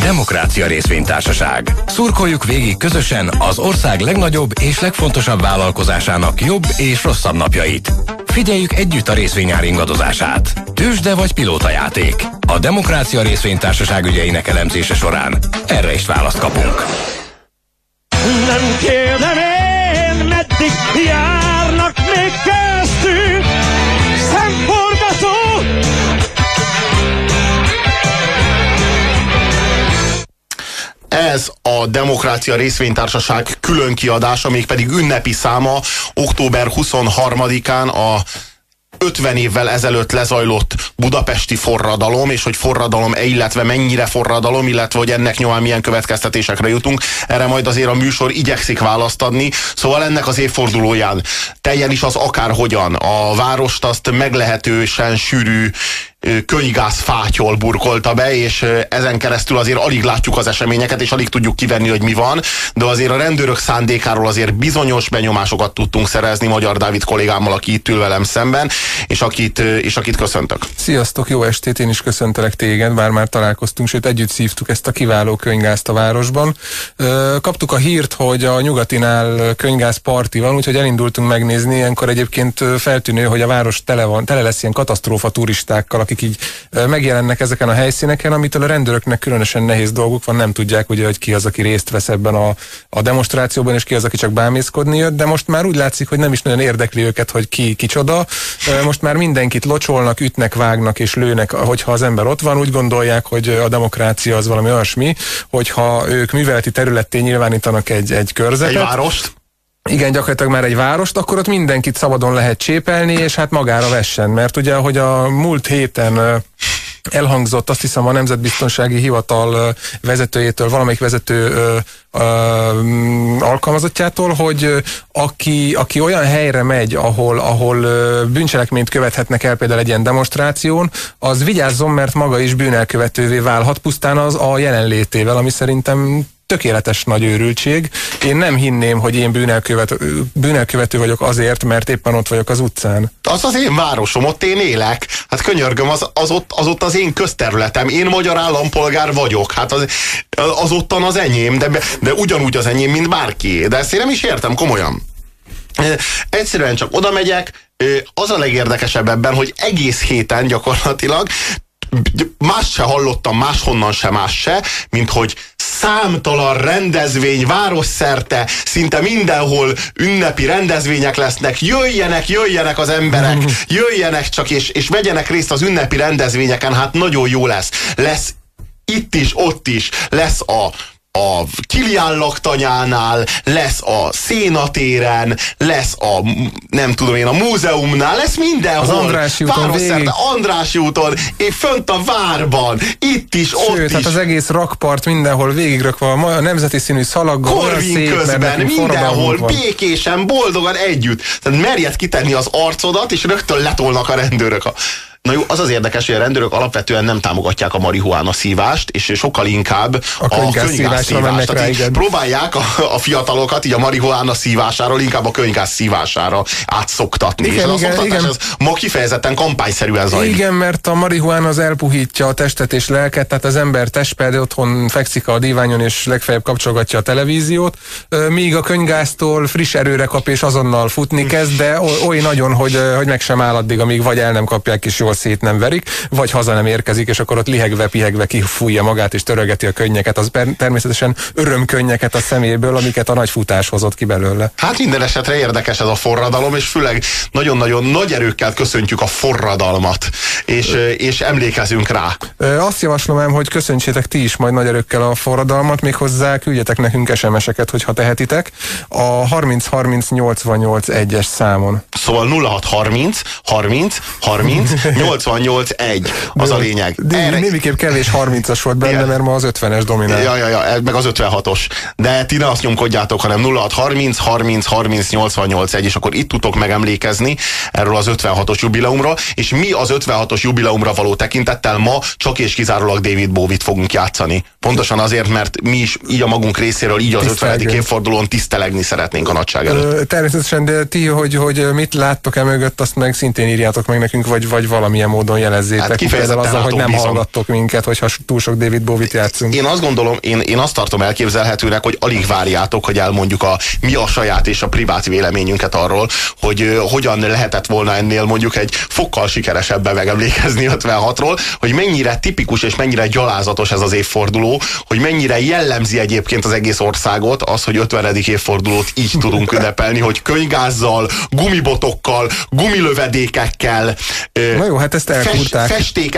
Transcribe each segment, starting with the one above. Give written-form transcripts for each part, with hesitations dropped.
Demokrácia Részvénytársaság. Szurkoljuk végig közösen az ország legnagyobb és legfontosabb vállalkozásának jobb és rosszabb napjait. Figyeljük együtt a részvényár ingadozását. Tőzsde vagy pilótajáték. A Demokrácia Részvénytársaság ügyeinek elemzése során erre is választ kapunk. Nem kérdem én, meddig járnak még köztünk szemforgató. Ez a Demokrácia Részvénytársaság külön kiadása, mégpedig ünnepi száma október 23-án a 50 évvel ezelőtt lezajlott budapesti forradalom, és hogy forradalom-e, illetve mennyire forradalom, illetve hogy ennek nyomán milyen következtetésekre jutunk. Erre majd azért a műsor igyekszik választ adni. Szóval ennek az évfordulóján teljen is az akárhogyan. A várost azt meglehetősen sűrű könygázfátyol burkolta be, és ezen keresztül azért alig látjuk az eseményeket, és alig tudjuk kivenni, hogy mi van, de azért a rendőrök szándékáról azért bizonyos benyomásokat tudtunk szerezni Magyar Dávid kollégámmal, aki itt ül velem szemben, és akit köszöntök. Sziasztok, jó estét, én is köszöntelek téged, bár már találkoztunk, sőt együtt szívtuk ezt a kiváló könygázt a városban. Kaptuk a hírt, hogy a Nyugatinál könygáz parti van, úgyhogy elindultunk megnézni. Ilyenkor egyébként feltűnő, hogy a város tele lesz ilyen katasztrófa turistákkal, akik így megjelennek ezeken a helyszíneken, amitől a rendőröknek különösen nehéz dolguk van, nem tudják ugye, hogy ki az, aki részt vesz ebben a demonstrációban, és ki az, aki csak bámészkodni jött, de most már úgy látszik, hogy nem is nagyon érdekli őket, hogy ki kicsoda. Most már mindenkit locsolnak, ütnek, vágnak és lőnek, hogyha az ember ott van, úgy gondolják, hogy a demokrácia az valami olyasmi, hogyha ők műveleti területté nyilvánítanak egy körzetet. Egy várost? Igen, gyakorlatilag már egy várost, akkor ott mindenkit szabadon lehet csépelni, és hát magára vessen, mert ugye, ahogy a múlt héten elhangzott, azt hiszem a Nemzetbiztonsági Hivatal vezetőjétől, valamelyik vezető alkalmazottjától, hogy aki olyan helyre megy, ahol bűncselekményt követhetnek el például egy ilyen demonstráción, az vigyázzon, mert maga is bűnelkövetővé válhat pusztán az a jelenlétével, ami szerintem tökéletes nagy őrültség. Én nem hinném, hogy én bűnelkövető vagyok azért, mert éppen ott vagyok az utcán. Az az én városom, ott én élek. Hát könyörgöm, az ott az én közterületem. Én magyar állampolgár vagyok. Hát az ottan az enyém, de ugyanúgy az enyém, mint bárki. De ezt én nem is értem komolyan. Egyszerűen csak oda megyek. Az a legérdekesebb ebben, hogy egész héten gyakorlatilag más se hallottam, máshonnan se, mint hogy számtalan rendezvény városszerte, szinte mindenhol ünnepi rendezvények lesznek, jöjjenek az emberek, jöjjenek csak és vegyenek részt az ünnepi rendezvényeken, hát nagyon jó lesz. Lesz itt is, ott is, lesz a Kilián laktanyánál, lesz a Szénatéren, lesz nem tudom én, a múzeumnál, lesz mindenhol. Az Andrássy úton végig. Andrássy úton, és fönt a várban, itt is, ott is. Tehát az egész rakpart mindenhol végigrakva, a nemzeti színű szalaggal, Korvin közben, mindenhol, békésen, boldogan együtt. Tehát merjed kitenni az arcodat, és rögtön letolnak a rendőrök. Na jó, az érdekes, hogy a rendőrök alapvetően nem támogatják a marihuána szívást, és sokkal inkább a könygáz szívást. Próbálják a fiatalokat így a marihuána szívásáról inkább a könygáz szívására átszoktatni. Igen, és az igen, oktatás igen. Ez ma kifejezetten kampányszerűen zajlik. Igen, mert a marihuána az elpuhítja a testet és lelket, tehát az ember testpéldául otthon fekszik a díványon és legfeljebb kapcsolgatja a televíziót, míg a könygáztól friss erőre kap és azonnal futni kezd, de oly nagyon, hogy meg sem áll addig, amíg vagy el nem kapják és jól szét nem verik, vagy haza nem érkezik, és akkor ott lihegve, pihegve kifújja magát, és törögeti a könnyeket, az természetesen örömkönnyeket a szeméből, amiket a nagy futás hozott ki belőle. Hát minden esetre érdekes ez a forradalom, és főleg nagyon-nagyon nagy erőkkel köszöntjük a forradalmat, és emlékezünk rá. Azt javaslom ám, hogy köszöntsétek ti is majd nagy erőkkel a forradalmat, méghozzá küldjetek nekünk SMS-eket, hogyha tehetitek, a 30-30-88-1-es számon. Szóval 06-30-30-30-88-1 az a lényeg. Némiképp kevés 30-as volt benne, mert ma az 50-es dominál. Ja, meg az 56-os. De ti ne azt nyomkodjátok, hanem 06-30-30-30-88-1, és akkor itt tudtok megemlékezni erről az 56-os jubileumra, és mi az 56-os jubileumra való tekintettel ma csak és kizárólag David Bowie-t fogunk játszani. Pontosan azért, mert mi is így a magunk részéről, így az 50. évfordulón tisztelegni szeretnénk a nagyság előtt. Természetesen, de ti, hogy mit láttok mögött, azt meg szintén írjátok meg nekünk, vagy valamilyen módon jelezzétek. Hát kifejezetten azzal, hogy nem hallgattok minket, hogyha túl sok David Bowie-t játszunk. Én azt gondolom, én azt tartom elképzelhetőnek, hogy alig várjátok, hogy elmondjuk mi a saját és a privát véleményünket arról, hogy hogyan lehetett volna ennél mondjuk egy fokkal sikeresebben megemlékezni 56-ról, hogy mennyire tipikus és mennyire gyalázatos ez az évforduló, hogy mennyire jellemzi egyébként az egész országot az, hogy 50. évfordulót így tudunk ünnepelni, hogy könygázzal, gumibotokkal, gumilövedékekkel, na jó, hát ezt elkúrták.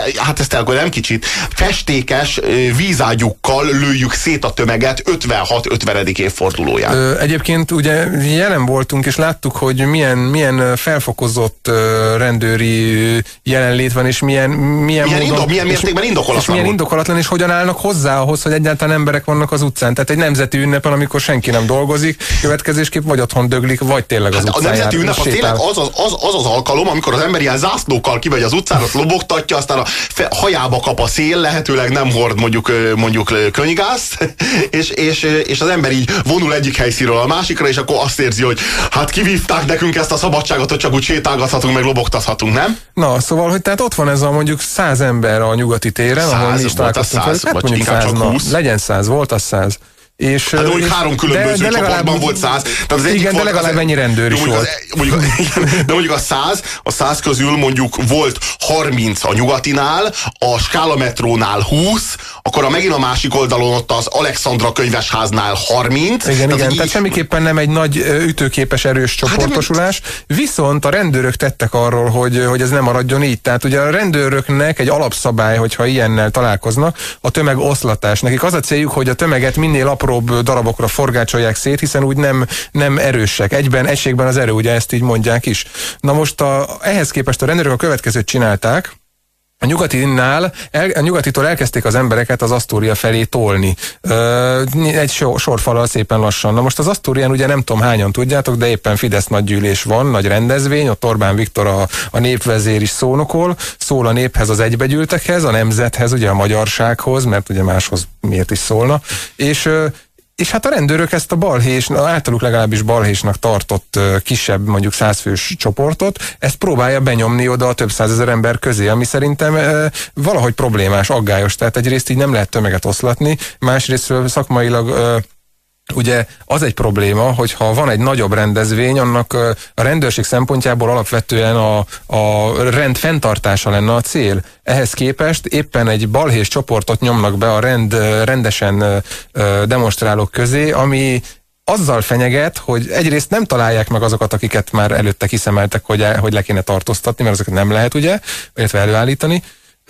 Nem kicsit, festékes vízágyukkal lőjük szét a tömeget 56 50. évfordulóján. Egyébként ugye jelen voltunk, és láttuk, hogy milyen felfokozott rendőri jelenlét van, és milyen mértékben indokolatlan. És hogyan állnak hozzá ahhoz, hogy egyáltalán emberek vannak az utcán. Tehát egy nemzeti ünnepen, amikor senki nem dolgozik, következésképp vagy otthon döglik, vagy tényleg az utcán a nemzeti ünnep az tényleg az alkalom, amikor az ember ilyen zászlókkal kimegy az utcára, lobogtatja, aztán a hajába kap a szél, lehetőleg nem hord mondjuk könygázt, és az ember így vonul egyik helyszínről a másikra, és akkor azt érzi, hogy hát kivívták nekünk ezt a szabadságot, hogy csak úgy sétálgathatunk, meg lobogtathatunk, nem? Na, szóval, hogy tehát ott van ez a mondjuk 100 ember a Nyugati téren, ahol mi is találkoztunk. Hát mondjuk 100, legyen 100, volt az 100. És, hát mondjuk 3 különböző csoportban volt 100. Tehát igen, de legalább ennyi rendőr is volt. De mondjuk a 100 közül mondjuk volt 30 a Nyugatinál, a Skála metrónál 20, akkor megint a másik oldalon ott az Alexandra könyvesháznál 30. Igen, tehát semmiképpen nem egy nagy ütőképes erős csoportosulás, viszont a rendőrök tettek arról, hogy ez nem maradjon így. Tehát ugye a rendőröknek egy alapszabály, hogyha ilyennel találkoznak, a tömegoszlatás. Nekik az a céljuk, hogy a tömeget minél apróbb darabokra forgácsolják szét, hiszen úgy nem erősek. Egységben az erő, ugye ezt így mondják is. Na most ehhez képest a rendőrök a következőt csinálták. A Nyugatitól elkezdték az embereket az Asztória felé tolni. Egy sorfalal szépen lassan. Na most az Asztórián ugye nem tudom hányan tudjátok, de éppen Fidesz nagygyűlés van, nagy rendezvény, ott Orbán Viktor a népvezér is szónokol, szól a néphez, az egybegyűltekhez, a nemzethez, ugye a magyarsághoz, mert ugye máshoz miért is szólna, és hát a rendőrök ezt a balhés, általuk legalábbis balhésnak tartott kisebb, mondjuk 100 fős csoportot, ezt próbálja benyomni oda a több százezer ember közé, ami szerintem valahogy problémás, aggályos. Tehát egyrészt így nem lehet tömeget oszlatni, másrésztről szakmailag ugye az egy probléma, hogyha van egy nagyobb rendezvény, annak a rendőrség szempontjából alapvetően a rend fenntartása lenne a cél. Ehhez képest éppen egy balhés csoportot nyomnak be a rendesen demonstrálók közé, ami azzal fenyeget, hogy egyrészt nem találják meg azokat, akiket már előtte kiszemeltek, hogy le kéne tartóztatni, mert azokat nem lehet ugye, illetve előállítani.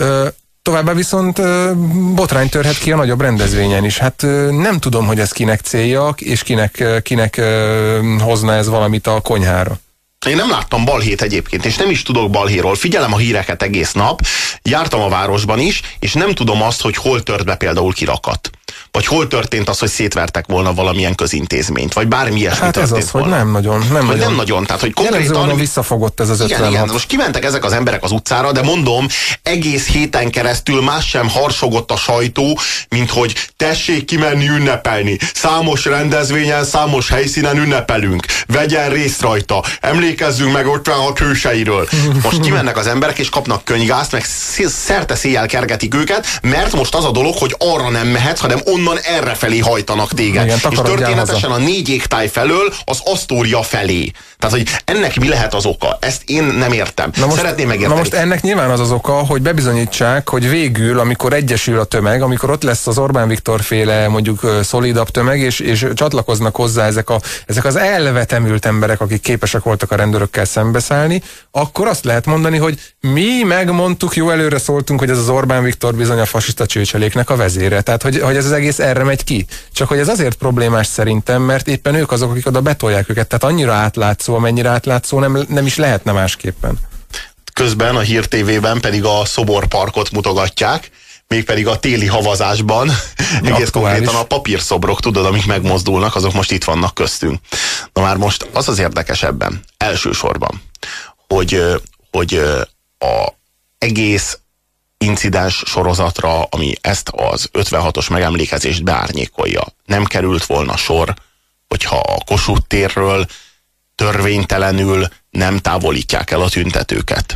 Továbbá viszont botrány törhet ki a nagyobb rendezvényen is. Hát nem tudom, hogy ez kinek célja, és kinek hozna ez valamit a konyhára. Én nem láttam balhét egyébként, és nem is tudok balhéról. Figyelem a híreket egész nap, jártam a városban is, és nem tudom azt, hogy hol tört be például kirakat. Vagy hol történt az, hogy szétvertek volna valamilyen közintézményt, vagy bármi ilyesmi hát történt ez az, volna. hogy nem nagyon. Tehát, hogy konkrétan visszafogott ez az 56. Igen, most kimentek ezek az emberek az utcára, de mondom, egész héten keresztül más sem harsogott a sajtó, mint hogy tessék kimenni ünnepelni. Számos rendezvényen, számos helyszínen ünnepelünk. Vegyen részt rajta. Emlékezzünk meg 56 hőseiről. Most kimennek az emberek, és kapnak könygázt, meg szerte széjjel kergetik őket, mert most az a dolog, hogy arra nem mehetsz, hanem onnan errefelé hajtanak téged. Igen, és történetesen a 4 égtáj felől az Asztória felé. Tehát, hogy ennek mi lehet az oka? Ezt én nem értem. Szeretném megérteni. Na most ennek nyilván az oka, hogy bebizonyítsák, hogy végül, amikor egyesül a tömeg, amikor ott lesz az Orbán Viktor féle mondjuk szolidabb tömeg, és csatlakoznak hozzá ezek az elvetemült emberek, akik képesek voltak a rendőrökkel szembeszállni, akkor azt lehet mondani, hogy mi megmondtuk, jó előre szóltunk, hogy ez az Orbán Viktor bizony a fasiszta csőcseléknek a vezére. Tehát, hogy ez az egész erre megy ki. Csak hogy ez azért problémás szerintem, mert éppen ők azok, akik oda betolják őket. Tehát annyira átlátszó, amennyire átlátszó nem is lehetne másképpen. Közben a Hír TV-ben pedig a szoborparkot mutogatják, mégpedig a téli havazásban, egész konkrétan a papírszobrok, tudod, amik megmozdulnak, azok most itt vannak köztünk. Na már most az az érdekesebben, elsősorban, hogy a egész incidens sorozatra, ami ezt az 56-os megemlékezést beárnyékolja. Nem került volna sor, hogyha a Kossuth térről törvénytelenül nem távolítják el a tüntetőket.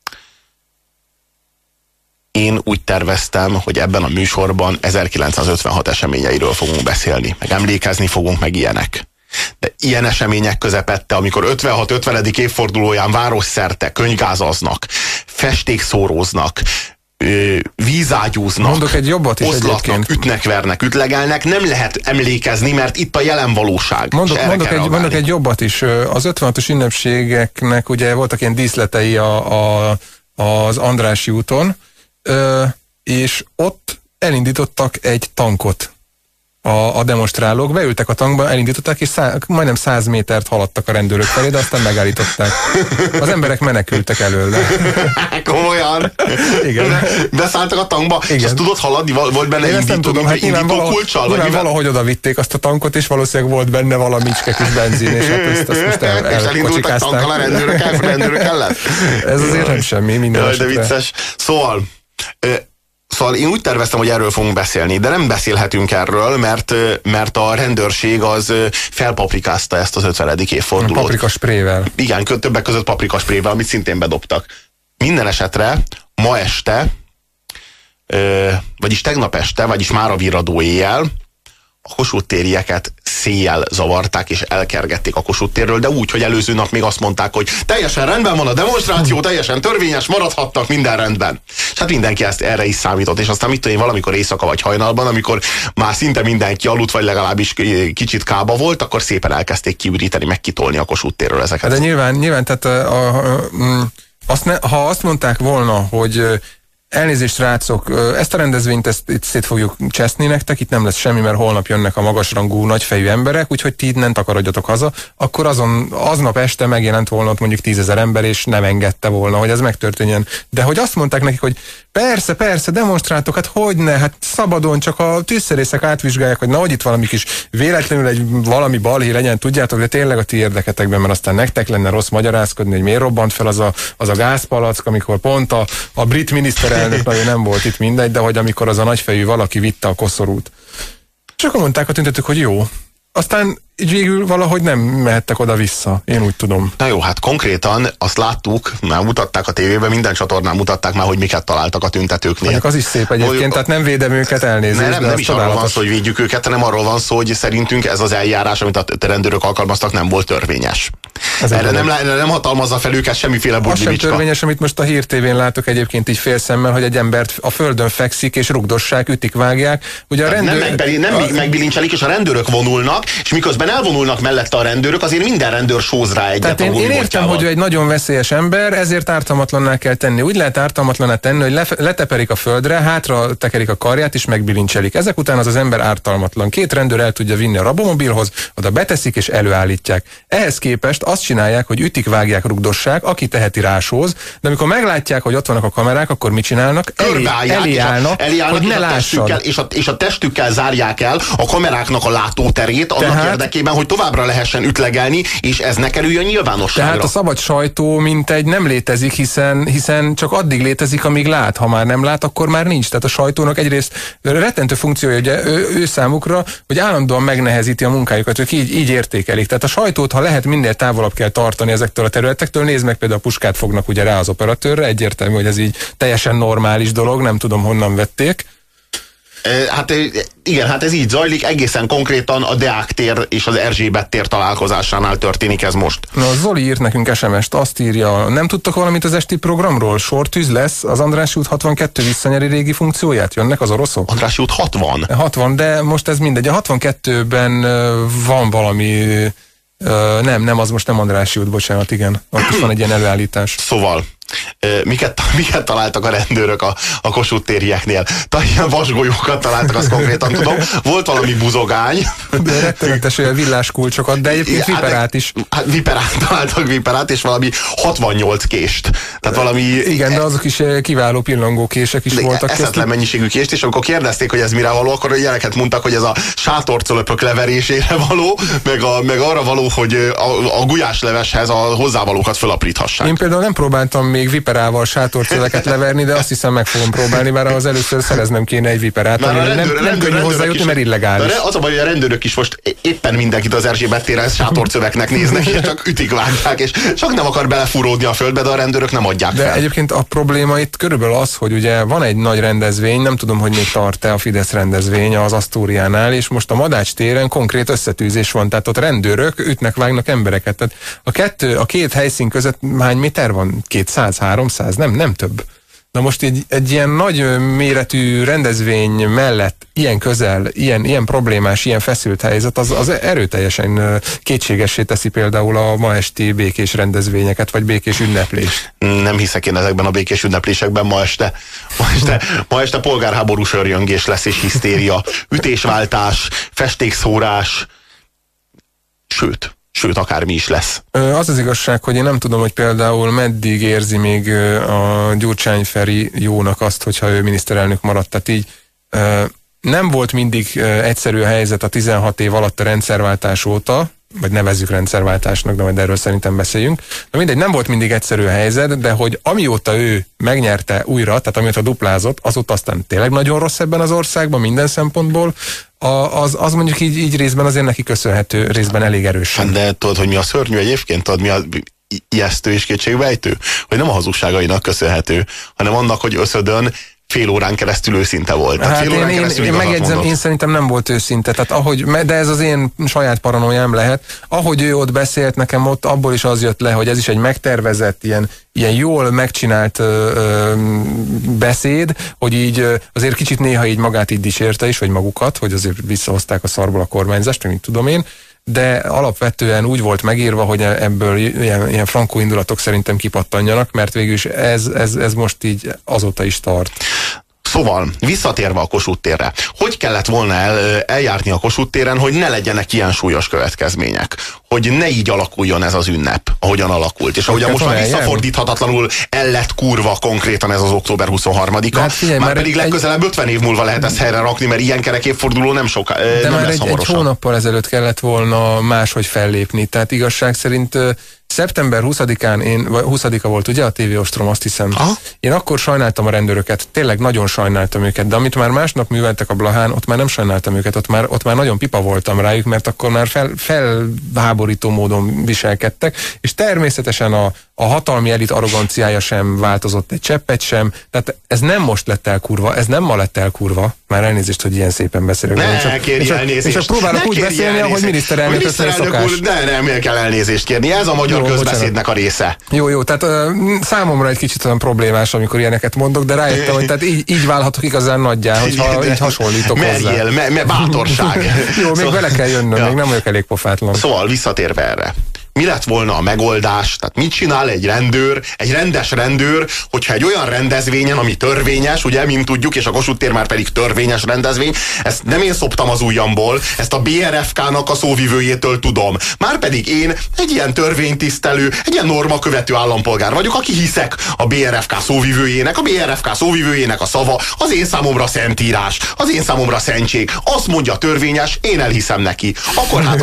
Én úgy terveztem, hogy ebben a műsorban 1956 eseményeiről fogunk beszélni, meg emlékezni fogunk, meg ilyenek. De ilyen események közepette, amikor 56-50. évfordulóján városszerte könyvgázaznak, festékszóróznak, vízágyúznak, mondok egy jobbat is oszlatnak, ütnek, vernek, ütlegelnek, nem lehet emlékezni, mert itt a jelen valóság. Mondok egy jobbat is. Az 56-os ünnepségeknek ugye voltak ilyen díszletei az Andrássy úton, és ott elindítottak egy tankot a demonstrálók, beültek a tankba, elindították, és majdnem 100 métert haladtak a rendőrök felé, de aztán megállították. Az emberek menekültek előle. Komolyan? Igen. Beszálltak a tankba, igen. És azt tudod haladni? Volt benne indító kulccsal? Nyilván valahogy oda vitték azt a tankot, és valószínűleg volt benne valamicske kis benzin, és hát ezt most elindultak tankkal a rendőrök ellen? Ez azért nem semmi, minden esetre. De vicces. Szóval én úgy terveztem, hogy erről fogunk beszélni, de nem beszélhetünk erről, mert a rendőrség az felpaprikázta ezt az 50. évfordulót. Paprikasprével. Igen, többek között paprikasprével, amit szintén bedobtak. Minden esetre ma este, vagyis tegnap este, vagyis mára virradó éjjel a Kossuth térieket széjjel zavarták és elkergették a Kossuth térről, de úgy, hogy előző nap még azt mondták, hogy teljesen rendben van a demonstráció, teljesen törvényes, maradhattak, minden rendben. És hát mindenki erre is számított, és aztán mit tudom én, valamikor éjszaka vagy hajnalban, amikor már szinte mindenki aludt, vagy legalábbis kicsit kába volt, akkor szépen elkezdték kiüríteni, meg kitolni a Kossuth térről ezeket. De nyilván tehát ha azt mondták volna, hogy elnézést, rácok, ezt a rendezvényt itt szét fogjuk cseszni nektek, itt nem lesz semmi, mert holnap jönnek a magasrangú, nagyfejű emberek, úgyhogy ti innen takarodjatok haza, akkor aznap este megjelent volna ott mondjuk 10 000 ember, és nem engedte volna, hogy ez megtörténjen. De hogy azt mondták nekik, hogy persze, demonstráltok, hát hogyne, hát szabadon, csak a tűzszerészek átvizsgálják, hogy na, hogy itt valami kis véletlenül valami balhé legyen, tudjátok, de tényleg a ti érdeketekben, mert aztán nektek lenne rossz magyarázkodni, hogy miért robbant fel az a gázpalack, amikor pont a brit miniszterelnök nagyon nem volt itt, mindegy, de hogy amikor az a nagyfejű valaki vitte a koszorút. És akkor mondták a tüntetők, hogy jó. Aztán így végül valahogy nem mehettek oda-vissza, én úgy tudom. Na jó, hát konkrétan azt láttuk, már mutatták a tévében, minden csatornán mutatták már, hogy miket találtak a tüntetőknél. Mondjuk az is szép egyébként, tehát nem védem őket, elnézést. Nem is arról van szó, hogy védjük őket, hanem arról van szó, hogy szerintünk ez az eljárás, amit a rendőrök alkalmaztak, nem volt törvényes. Erre nem hatalmazza fel őket semmiféle budimicska. Az sem törvényes, amit most a Hír TV-n látok egyébként így félszemmel, hogy egy embert a földön fekszik és rugdossák, ütik, vágják. Ugye nem megbilincselik, és a rendőrök vonulnak, és miközben elvonulnak mellette a rendőrök, azért minden rendőr sóz rá egyet. Tehát én értem, hogy ő egy nagyon veszélyes ember, ezért ártalmatlanná kell tenni. Úgy lehet ártalmatlanná tenni, hogy leteperik a földre, hátra tekerik a karját és megbilincselik. Ezek után az ember ártalmatlan. 2 rendőr el tudja vinni a rabomobilhoz, oda beteszik és előállítják. Ehhez képest azt csinálják, hogy ütik, vágják, rugdossák, aki teheti, rásóz, de amikor meglátják, hogy ott vannak a kamerák, akkor mit csinálnak? Elé állnak, hogy ne lássad. És a testükkel zárják el a kameráknak a látóterét, annak érdekében, hogy továbbra lehessen ütlegelni, és ez ne kerüljön nyilvánosságra. Tehát a szabad sajtó mintegy nem létezik, hiszen csak addig létezik, amíg lát. Ha már nem lát, akkor már nincs. Tehát a sajtónak egyrészt rettentő funkciója, ugye ő számukra, hogy állandóan megnehezíti a munkájukat, ők így értékelik. Tehát a sajtót, ha lehet, minél távolabb kell tartani ezektől a területektől. Nézd meg, például a puskát fognak ugye rá az operatőrre, egyértelmű, hogy ez így teljesen normális dolog, nem tudom, honnan vették. Hát igen, hát ez így zajlik, egészen konkrétan a Deák tér és az Erzsébet tér találkozásánál történik ez most. Na, Zoli írt nekünk SMS-t, azt írja, nem tudtok valamit az esti programról? Sortűz lesz, az Andrássy út 62 visszanyeri régi funkcióját? Jönnek az oroszok? Andrássy út 60? 60, de most ez mindegy. A 62-ben van valami... Nem, az most nem Andrássy út, bocsánat, igen. Ott is van egy ilyen előállítás. Szóval, miket találtak a rendőrök a Kossuth térieknél? Ilyen vasgolyókat találtak, azt konkrétan tudom. Volt valami buzogány. De rettenetes olyan villáskulcsokat, de egyébként viperát is. Hát találtak viperát, és valami 68 kést. Tehát valami... Igen, de azok is kiváló pillangó kések is voltak. Eszetlen mennyiségű kést, és amikor kérdezték, hogy ez mire való, akkor a gyerekek mondtak, hogy ez a sátorcölöpök leverésére való, meg arra való, hogy a gulyásleveshez a hozzávalókat fölapríthassák. Én például nem próbáltam még még viperával sátorcöveket leverni, de azt hiszem meg fogom próbálni, mert az először szereznem kéne egy viperát, ami nem könnyű hozzájutni, mert illegális. Az a baj, hogy a rendőrök is most éppen mindenkit az Erzsébet téren sátorcöveknek néznek, és csak ütik, vágják, és csak nem akar belefúródni a földbe, de a rendőrök nem adják fel. De egyébként a probléma itt körülbelül az, hogy ugye van egy nagy rendezvény, nem tudom, hogy még tart-e a Fidesz rendezvény az Asztóriánál, és most a Madács téren konkrét összetűzés van, tehát ott rendőrök ütnek, vágnak embereket. Tehát a két helyszín között hány méter van? 200, 300? Nem több. Na most egy ilyen nagy méretű rendezvény mellett ilyen közel, ilyen problémás, ilyen feszült helyzet, az erőteljesen kétségessé teszi például a ma esti békés rendezvényeket, vagy békés ünneplést. Nem hiszek én ezekben a békés ünneplésekben ma este polgárháborús örjöngés lesz és hisztéria, ütésváltás, festékszórás, sőt, akármi is lesz. Az az igazság, hogy én nem tudom, hogy például meddig érzi még a Gyurcsány Feri jónak azt, hogyha ő miniszterelnök maradt. Tehát így nem volt mindig egyszerű a helyzet a 16 év alatt a rendszerváltás óta, vagy nevezzük rendszerváltásnak, de majd erről szerintem beszéljünk. De mindegy, nem volt mindig egyszerű a helyzet, de hogy amióta ő megnyerte újra, tehát amióta duplázott, azóta aztán tényleg nagyon rossz ebben az országban minden szempontból, az mondjuk így részben azért neki köszönhető, részben elég erősen. De tudod, hogy mi a szörnyű egyébként? Tudod, mi a ijesztő és kétségbejtő? Hogy nem a hazugságainak köszönhető, hanem annak, hogy összödön fél órán keresztül őszinte volt. Hát én megjegyzem, én szerintem nem volt őszinte, tehát de ez az én saját paranoiám lehet. Ahogy ő ott beszélt, nekem ott abból is az jött le, hogy ez is egy megtervezett, ilyen jól megcsinált beszéd, hogy így azért kicsit néha így magát így dicsérte is, vagy magukat, hogy azért visszahozták a szarból a kormányzást, mint tudom én, de alapvetően úgy volt megírva, hogy ebből ilyen frankó indulatok szerintem kipattanjanak, mert végülis ez most így azóta is tart. Szóval, visszatérve a Kossuth térre, hogy kellett volna eljárni a Kossuth téren, hogy ne legyenek ilyen súlyos következmények? Hogy ne így alakuljon ez az ünnep, ahogyan alakult. És ahogyan most már visszafordíthatatlanul el lett kurva konkrétan ez az október 23-a. Hát már pedig legközelebb 50 év múlva lehet ezt helyre rakni, mert ilyen kerek évforduló nem soká. De nem már egy hónappal ezelőtt kellett volna máshogy fellépni. Tehát igazság szerint szeptember 20-án, 20-a volt ugye a TV Ostrom, azt hiszem. Aha. Én akkor sajnáltam a rendőröket, tényleg nagyon sajnáltam őket, de amit már másnap műveltek a Blahán, ott már nem sajnáltam őket, ott már nagyon pipa voltam rájuk, mert akkor már felháborító módon viselkedtek, és természetesen a hatalmi elit arroganciája sem változott egy cseppet sem, tehát ez nem most lett el kurva, ez nem ma lett el kurva, már elnézést, hogy ilyen szépen beszélek. És próbálok úgy beszélni, ahogy miniszterelnök úr, nem kell elnézést kérni, ez a magyar közbeszédnek a része. Jó, tehát számomra egy kicsit olyan problémás, amikor ilyeneket mondok, de rájöttem, hogy tehát így válhatok igazán nagyjá, hogyha így hasonlítok hozzá. Bátorság. Jó, még bele kell jönnöm, még nem vagyok elég pofátlan. Szóval visszatérve erre. Mi lett volna a megoldás? Tehát mit csinál egy rendes rendőr, hogyha egy olyan rendezvényen, ami törvényes, ugye, mint tudjuk, és a Kossuth tér már pedig törvényes rendezvény, ezt nem én szoptam az ujjamból, ezt a BRFK-nak a szóvivőjétől tudom. Márpedig én egy ilyen törvénytisztelő, egy ilyen normakövető állampolgár vagyok, aki hiszek a BRFK szóvivőjének. A BRFK szóvivőjének a szava az én számomra szentírás, az én számomra szentség. Azt mondja törvényes, én elhiszem neki. Akkor hát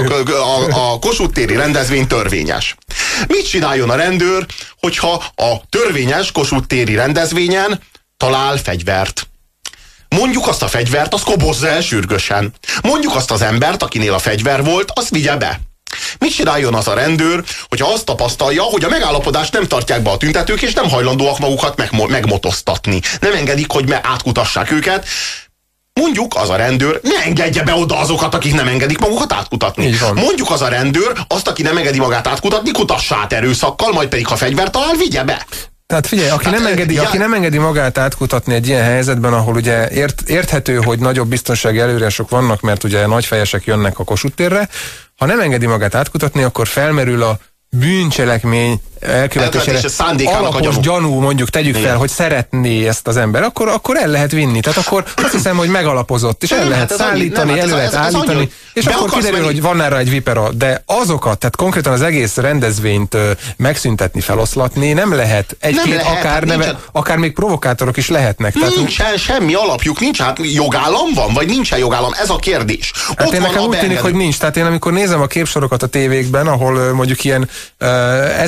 a Kossuth téri rendezvény törvényes. Mit csináljon a rendőr, hogyha a törvényes Kossuth téri rendezvényen talál fegyvert? Mondjuk azt a fegyvert, azt kobozza el sürgősen. Mondjuk azt az embert, akinél a fegyver volt, azt vigye be. Mit csináljon az a rendőr, hogyha azt tapasztalja, hogy a megállapodást nem tartják be a tüntetők, és nem hajlandóak magukat megmotoztatni. Nem engedik, hogy átkutassák őket. Mondjuk az a rendőr ne engedje be oda azokat, akik nem engedik magukat átkutatni. Mondjuk az a rendőr azt, aki nem engedi magát átkutatni, kutassa át erőszakkal, majd pedig ha fegyvert talál, vigye be. Tehát figyelj, aki nem engedi magát átkutatni egy ilyen helyzetben, ahol ugye érthető, hogy nagyobb biztonsági előírások vannak, mert ugye nagyfejesek jönnek a Kossuth térre, ha nem engedi magát átkutatni, akkor felmerül a bűncselekmény elkövetésére alapos gyanú, mondjuk tegyük fel, hogy szeretné ezt az ember, akkor el lehet vinni. Tehát akkor azt hiszem, hogy megalapozott, és el lehet szállítani, elő lehet állítani, és akkor kiderül, hogy van erre egy vipera. De azokat, tehát konkrétan az egész rendezvényt megszüntetni, feloszlatni nem lehet. Egy-két akár még provokátorok is lehetnek. Nincsen semmi alapjuk, nincs, hát jogállam van, vagy nincsen jogállam, ez a kérdés. Hát én nekem úgy tűnik, hogy nincs. Tehát én amikor nézem a képsorokat a tévékben, ahol mondjuk ilyen ezrével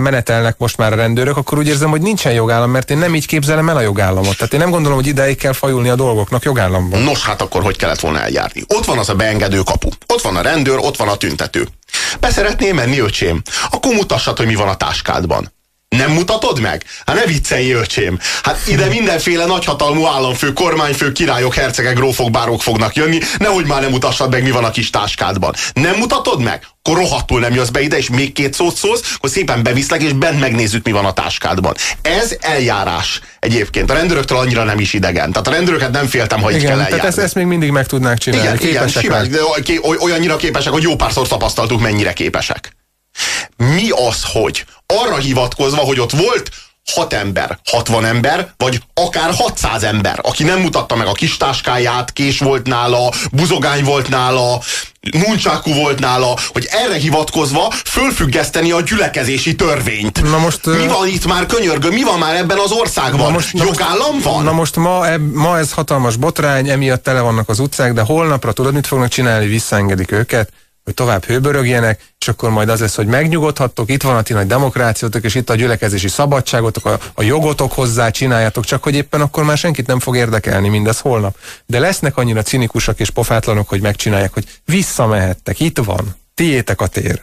menetelnek most már a rendőrök, akkor úgy érzem, hogy nincsen jogállam, mert én nem így képzelem el a jogállamot. Tehát én nem gondolom, hogy ideig kell fajulni a dolgoknak jogállamban. Nos, hát akkor hogy kellett volna eljárni? Ott van az a beengedő kapu. Ott van a rendőr, ott van a tüntető. Be szeretnél menni, öcsém? Akkor mutassad, hogy mi van a táskádban. Nem mutatod meg? Hát ne viccelj, öcsém. Hát ide mindenféle nagyhatalmú államfő, kormányfő, királyok, hercegek, grófok, bárók fognak jönni, nehogy már nem mutassad meg, mi van a kis táskádban. Nem mutatod meg? Akkor rohadtul nem jössz be ide, és még 2 szót szólsz, akkor szépen beviszlek, és bent megnézzük, mi van a táskádban. Ez eljárás egyébként. A rendőröktől annyira nem is idegen. Tehát a rendőröket nem féltem, ha így kell eljárni. Tehát ezt még mindig meg tudnák csinálni. Igen, simán, olyannyira képesek, hogy jó párszor tapasztaltuk, mennyire képesek. Mi az, hogy arra hivatkozva, hogy ott volt 6 ember, 60 ember, vagy akár 600 ember, aki nem mutatta meg a kis táskáját, kés volt nála, buzogány volt nála, nuncsáku volt nála, hogy erre hivatkozva fölfüggeszteni a gyülekezési törvényt. Na most, mi van itt már, könyörgöm, mi van már ebben az országban? Jogállam van? Na most ma ez hatalmas botrány, emiatt tele vannak az utcák, de holnapra tudod, mit fognak csinálni? Visszaengedik őket, hogy tovább hőbörögjenek, és akkor majd az lesz, hogy megnyugodhattok, itt van a ti nagy demokrációtok, és itt a gyülekezési szabadságotok, a jogotok hozzá, csináljátok, csak hogy éppen akkor már senkit nem fog érdekelni mindez holnap. De lesznek annyira cinikusak és pofátlanok, hogy megcsinálják, hogy visszamehettek, itt van, tiétek a tér.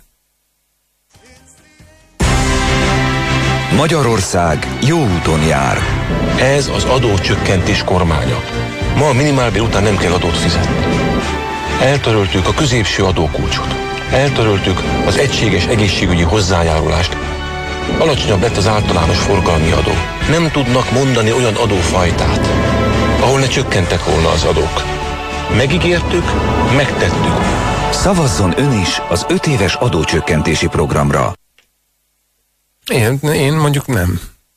Magyarország jó úton jár. Ez az adócsökkentés kormánya. Ma a minimálbér után nem kell adót fizetni. Eltöröltük a középső adókulcsot. Eltöröltük az egységes egészségügyi hozzájárulást. Alacsonyabb lett az általános forgalmi adó. Nem tudnak mondani olyan adófajtát, ahol ne csökkentek volna az adók. Megígértük, megtettük. Szavazzon ön is az 5 éves adócsökkentési programra. Én mondjuk nem.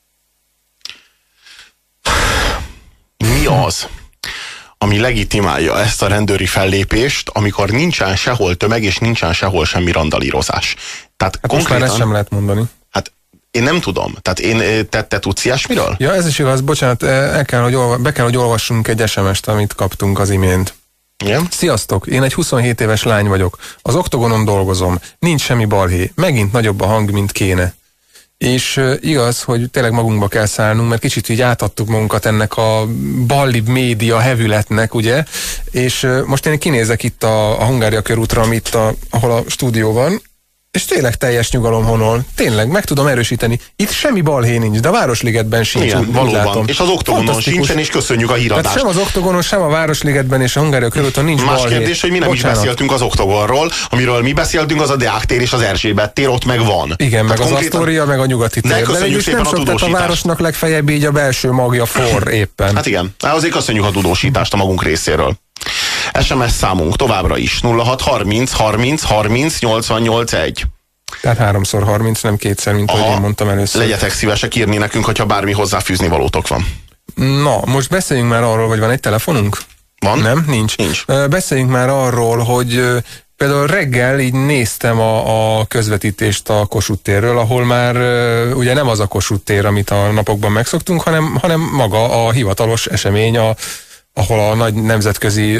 Mi az, ami legitimálja ezt a rendőri fellépést, amikor nincsen sehol tömeg, és nincsen sehol semmi randalírozás? Tehát hát konkrétan, most már ezt sem lehet mondani. Hát én nem tudom. Tehát te tudsz ilyesmiről? Ja, ez is igaz. Bocsánat, be kell, hogy olvassunk egy SMS-t, amit kaptunk az imént. Igen? Sziasztok, én egy 27 éves lány vagyok. Az Oktogonon dolgozom. Nincs semmi balhé. Megint nagyobb a hang, mint kéne. És igaz, hogy tényleg magunkba kell szállnunk, mert kicsit így átadtuk magunkat ennek a ballibb média hevületnek, ugye? És most én kinézek itt a Hungária körútra, ahol a stúdió van, és tényleg teljes nyugalom honol. Tényleg, meg tudom erősíteni. Itt semmi balhé nincs, de a Városligetben sincs. Igen, valóban. És az Oktogonon sincsen, és köszönjük a híradást. Tehát sem az Oktogonon, sem a Városligetben és a Hungária körúton nincs balhé. Más kérdés, hogy mi nem is beszéltünk az Oktogonról, amiről mi beszéltünk, az a Deák tér és az Erzsébet tér, ott meg van. Igen, meg az Asztória, meg a Nyugati tér. De köszönjük nem sok, tehát a városnak legfeljebb így a belső magja forr éppen. Hát igen, azért köszönjük a tudósítást a magunk részéről. SMS számunk továbbra is 0630 30 30 88 1. Tehát 3x30, nem 2-szer, mint ahogy én mondtam először. Legyetek szívesek írni nekünk, hogyha bármi hozzáfűzni valótok van. Na, most beszéljünk már arról, hogy van egy telefonunk? Van? Nem? Nincs. Beszéljünk már arról, hogy például reggel így néztem a közvetítést a Kossuth térről, ahol már ugye nem az a Kossuth tér, amit a napokban megszoktunk, hanem maga a hivatalos esemény, ahol a nagy nemzetközi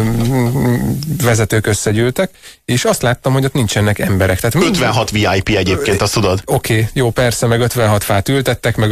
vezetők összegyűltek, és azt láttam, hogy ott nincsenek emberek. Tehát 56 VIP egyébként, azt tudod? Oké, jó, persze, meg 56 fát ültettek, meg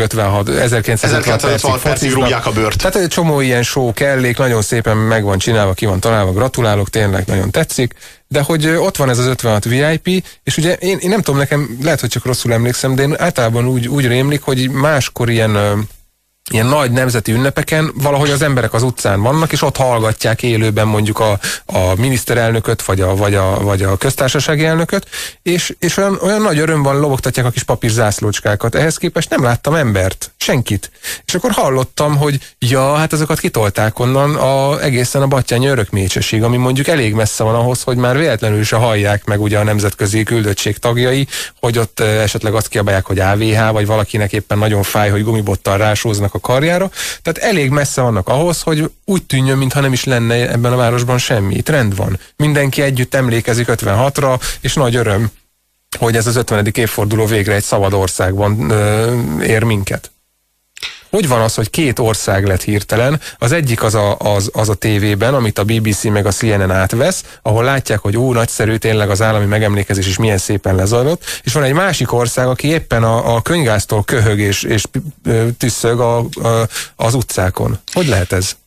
1956 percig rúgják a bőrt. Tehát egy csomó ilyen show kellék, nagyon szépen meg van csinálva, ki van találva, gratulálok, tényleg nagyon tetszik, de hogy ott van ez az 56 VIP, és ugye én nem tudom, nekem lehet, hogy csak rosszul emlékszem, de én általában úgy rémlik, hogy máskor ilyen nagy nemzeti ünnepeken valahogy az emberek az utcán vannak, és ott hallgatják élőben mondjuk a miniszterelnököt, vagy a köztársasági elnököt, és olyan nagy örömben lobogtatják a kis papírzászlócskákat. Ehhez képest nem láttam embert, senkit. És akkor hallottam, hogy hát azokat kitolták onnan egészen a Battyányi Örökmécsesig, ami mondjuk elég messze van ahhoz, hogy már véletlenül se hallják meg ugye a nemzetközi küldöttség tagjai, hogy ott esetleg azt kiabálják, hogy AVH, vagy valakinek éppen nagyon fáj, hogy gumibottal rásóznak a karjára. Tehát elég messze vannak ahhoz, hogy úgy tűnjön, mintha nem is lenne ebben a városban semmi. Itt rend van. Mindenki együtt emlékezik 56-ra, és nagy öröm, hogy ez az 50. évforduló végre egy szabad országban ér minket. hogy van az, hogy két ország lett hirtelen, az egyik az a tévében, amit a BBC meg a CNN átvesz, ahol látják, hogy nagyszerű, tényleg az állami megemlékezés is milyen szépen lezajlott, és van egy másik ország, aki éppen a könygáztól köhög és tüsszög az utcákon. Hogy lehet ez?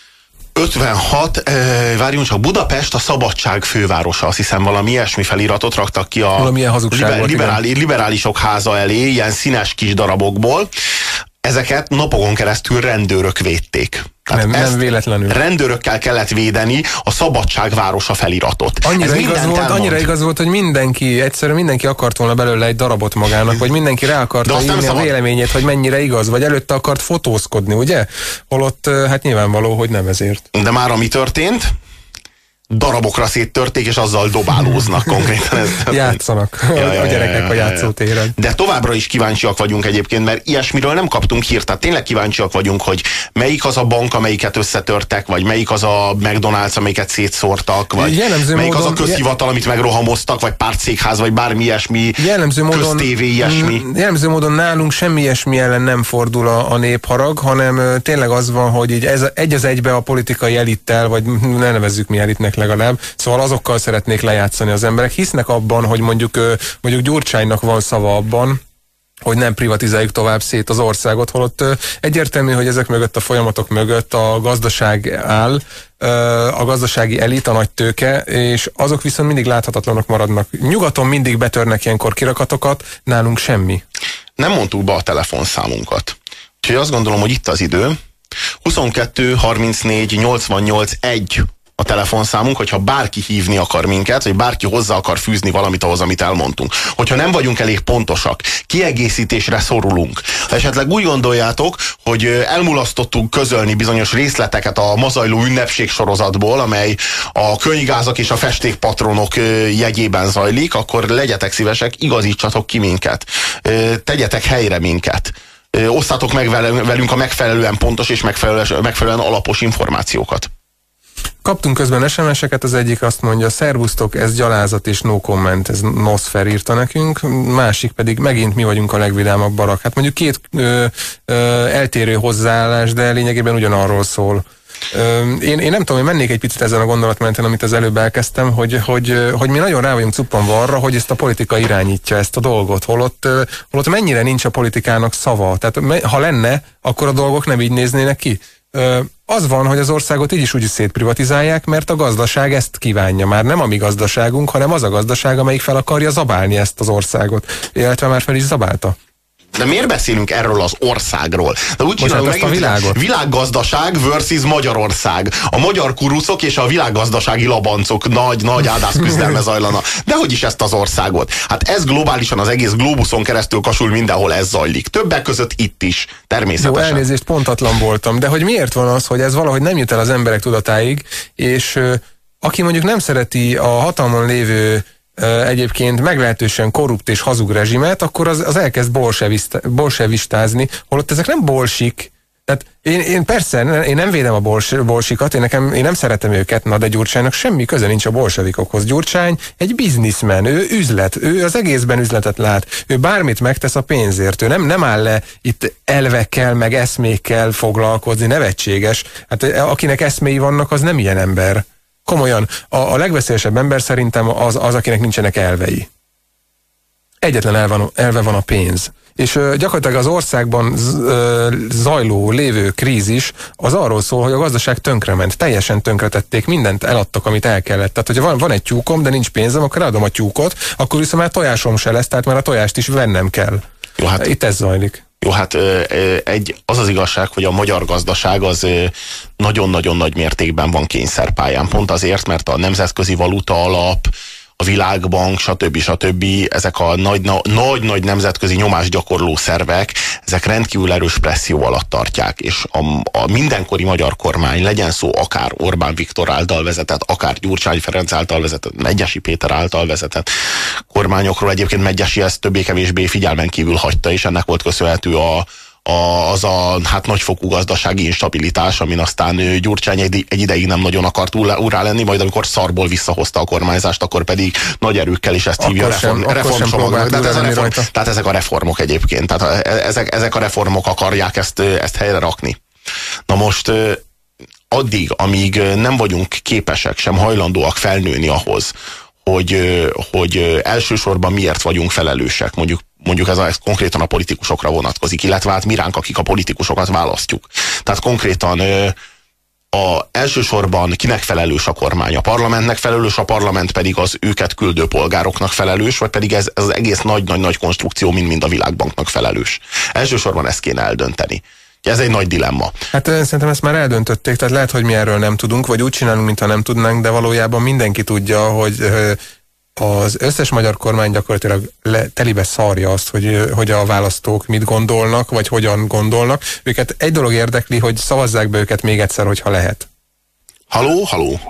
56, várjunk csak, Budapest a szabadság fővárosa, azt hiszem valami ilyesmi feliratot raktak ki a liberálisok háza elé, ilyen színes kis darabokból. Ezeket napokon keresztül rendőrök védték. Nem véletlenül. Rendőrökkel kellett védeni a szabadság városa feliratot. Annyira igaz volt, hogy egyszerűen mindenki akart volna belőle egy darabot magának, vagy mindenki rá akarta írni a véleményét, hogy mennyire igaz, vagy előtte akart fotózkodni, ugye? Holott hát nyilvánvaló, hogy nem ezért. De már ami történt, darabokra széttörték, és azzal dobálóznak konkrétan. Játszanak a gyerekek a játszótéren. De továbbra is kíváncsiak vagyunk egyébként, mert ilyesmiről nem kaptunk hírt. Tehát tényleg kíváncsiak vagyunk, hogy melyik az a bank, amelyiket összetörtek, vagy melyik az a McDonald's, amelyiket szétszórtak, vagy melyik az a közhivatal, amit megrohamoztak, vagy pártszékház, vagy bármi ilyesmi, köztévé ilyesmi. Jellemző módon nálunk semmi ilyesmi ellen nem fordul a népharag, hanem tényleg az van, hogy így egy az egybe a politikai elittel, vagy ne nevezzük mi elitnek legalább, szóval azokkal szeretnék lejátszani az emberek. Hisznek abban, hogy mondjuk Gyurcsánynak van szava abban, hogy nem privatizáljuk tovább szét az országot, holott egyértelmű, hogy ezek mögött a folyamatok mögött a gazdaság áll, a gazdasági elit, a nagy tőke, és azok viszont mindig láthatatlanok maradnak. Nyugaton mindig betörnek ilyenkor kirakatokat, nálunk semmi. Nem mondtuk be a telefonszámunkat. Úgyhogy azt gondolom, hogy itt az idő. 22 34 88 1 a telefonszámunk, hogyha bárki hívni akar minket, vagy bárki hozzá akar fűzni valamit ahhoz, amit elmondtunk. Hogyha nem vagyunk elég pontosak, kiegészítésre szorulunk. Ha esetleg úgy gondoljátok, hogy elmulasztottunk közölni bizonyos részleteket a ma zajló ünnepség sorozatból, amely a könygázak és a festékpatronok jegyében zajlik, akkor legyetek szívesek, igazítsatok ki minket. Tegyetek helyre minket. Osszátok meg velünk a megfelelően pontos és megfelelően alapos információkat. Kaptunk közben SMS-eket, az egyik azt mondja, szervusztok, ez gyalázat és no comment, ez Nosfer írta nekünk, másik pedig megint mi vagyunk a legvidámabb barak. Hát mondjuk két eltérő hozzáállás, de lényegében ugyanarról szól. Én nem tudom, hogy mennék egy picit ezen a gondolatmenten, amit az előbb elkezdtem, hogy mi nagyon rá vagyunk cuppanva arra, hogy ezt a politika irányítja, ezt a dolgot, holott mennyire nincs a politikának szava. Tehát ha lenne, akkor a dolgok nem így néznének ki. Az van, hogy az országot így is úgy szétprivatizálják, mert a gazdaság ezt kívánja. Már nem a mi gazdaságunk, hanem az a gazdaság, amelyik fel akarja zabálni ezt az országot. Illetve már fel is zabálta. De miért beszélünk erről az országról? De úgy csinálunk meg, a világot. Világgazdaság versus Magyarország. A magyar kurucok és a világgazdasági labancok nagy ádászküzdelme zajlana. De hogy is ezt az országot? Hát ez globálisan, az egész globuszon keresztül kasul mindenhol ez zajlik. Többek között itt is, természetesen. Jó, elnézést, pontatlan voltam. De hogy miért van az, hogy ez valahogy nem jut el az emberek tudatáig, és aki mondjuk nem szereti a hatalmon lévő egyébként meglehetősen korrupt és hazug rezsimet, akkor az elkezd bolsevistázni, holott ezek nem bolsik. Tehát én persze, én nem védem a bolsikat, én nem szeretem őket, de Gyurcsánynak semmi köze nincs a bolsevikokhoz. Gyurcsány egy bizniszmen, ő üzlet, ő az egészben üzletet lát, ő bármit megtesz a pénzért, ő nem áll le itt elvekkel, meg eszmékkel foglalkozni, nevetséges. Hát akinek eszméi vannak, az nem ilyen ember. Komolyan, a legveszélyesebb ember szerintem az, akinek nincsenek elvei. Egyetlen elve van a pénz. És gyakorlatilag az országban zajló, lévő krízis az arról szól, hogy a gazdaság tönkrement, teljesen tönkretették, mindent eladtak, amit el kellett. Tehát, hogyha van egy tyúkom, de nincs pénzem, akkor eladom a tyúkot, akkor viszont már tojásom se lesz, tehát már a tojást is vennem kell. Jó, hát, itt ez zajlik. Jó, hát az igazság, hogy a magyar gazdaság az nagyon-nagyon nagy mértékben van kényszerpályán. Pont azért, mert a Nemzetközi Valuta Alap, a Világbank, stb. Ezek a nagy nemzetközi nyomásgyakorló szervek, ezek rendkívül erős presszió alatt tartják, és a mindenkori magyar kormány, legyen szó akár Orbán Viktor által vezetett, akár Gyurcsány Ferenc által vezetett, Medgyessy Péter által vezetett kormányokról, egyébként Medgyessy ezt többé-kevésbé figyelmen kívül hagyta, és ennek volt köszönhető az a hát nagyfokú gazdasági instabilitás, amin aztán Gyurcsány egy ideig nem nagyon akart úrrá lenni, majd amikor szarból visszahozta a kormányzást, akkor pedig nagy erőkkel is ezt hívja reformcsomagnak. Tehát ezek a reformok egyébként, tehát ezek a reformok akarják ezt helyre rakni. Na most addig, amíg nem vagyunk képesek, sem hajlandóak felnőni ahhoz, hogy elsősorban miért vagyunk felelősek, mondjuk ez konkrétan a politikusokra vonatkozik, illetve hát mi ránk, akik a politikusokat választjuk. Tehát konkrétan elsősorban kinek felelős a kormány? A parlamentnek felelős, a parlament pedig az őket küldő polgároknak felelős, vagy pedig ez az egész nagy konstrukció mind a Világbanknak felelős. Elsősorban ezt kéne eldönteni. Ez egy nagy dilemma. Hát szerintem ezt már eldöntötték, tehát lehet, hogy mi erről nem tudunk, vagy úgy csinálunk, mintha nem tudnánk, de valójában mindenki tudja, hogy az összes magyar kormány gyakorlatilag telibe szarja azt, hogy a választók mit gondolnak, vagy hogyan gondolnak. Őket egy dolog érdekli, hogy szavazzák be őket még egyszer, hogyha lehet. Halló? Halló?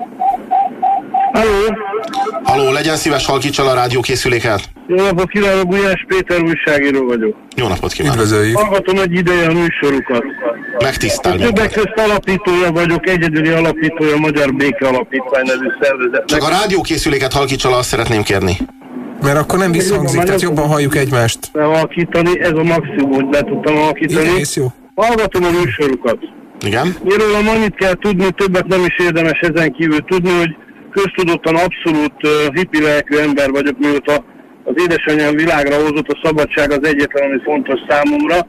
Halló, legyen szíves, halkítsa a rádiókészüléket. Jó napot kívánok, Gulyás Péter újságíró vagyok. Jó napot kívánok. Üdvözöljük. Hallgatom egy ideje a műsorukat. Megtisztel minket. Többek közt alapítója vagyok, egyedüli alapítója a Magyar Béke Alapítvány nevű szervezetnek. Csak a rádiókészüléket halkítsa, azt szeretném kérni. Mert akkor nem visszhangzik, tehát jobban halljuk egymást. Halkítani, ez a maximum, hogy le tudtam halkítani. Egész jó. Hallgatom a műsorukat. Igen? Miről annyit kell tudni, többet nem is érdemes ezen kívül tudni, hogy köztudottan abszolút hippi lelkű ember vagyok, mióta az édesanyám világra hozott, a szabadság az egyetlen, ami fontos számomra,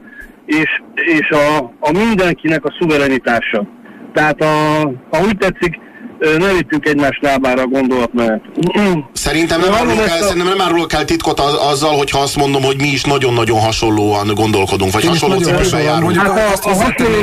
és a mindenkinek a szuverenitása. Tehát ha úgy tetszik, ne lépjünk egymás lábára a gondolatmenet. Szerintem nem árulok el titkot azzal, hogyha azt mondom, hogy mi is nagyon-nagyon hasonlóan gondolkodunk, vagy hasonló cipőben járunk. Hát a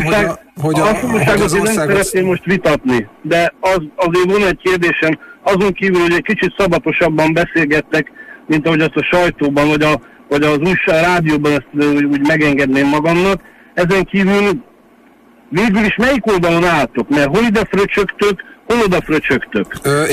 hasonlóságot én nem szeretném most vitatni, de azért van egy kérdésem, azon kívül, hogy egy kicsit szabatosabban beszélgettek, mint ahogy azt a sajtóban, vagy az újság rádióban ezt úgy megengedném magamnak. Ezen kívül végül is melyik oldalon álltok? Mert hol ide fröcsögtök, hol oda fröcsögtök?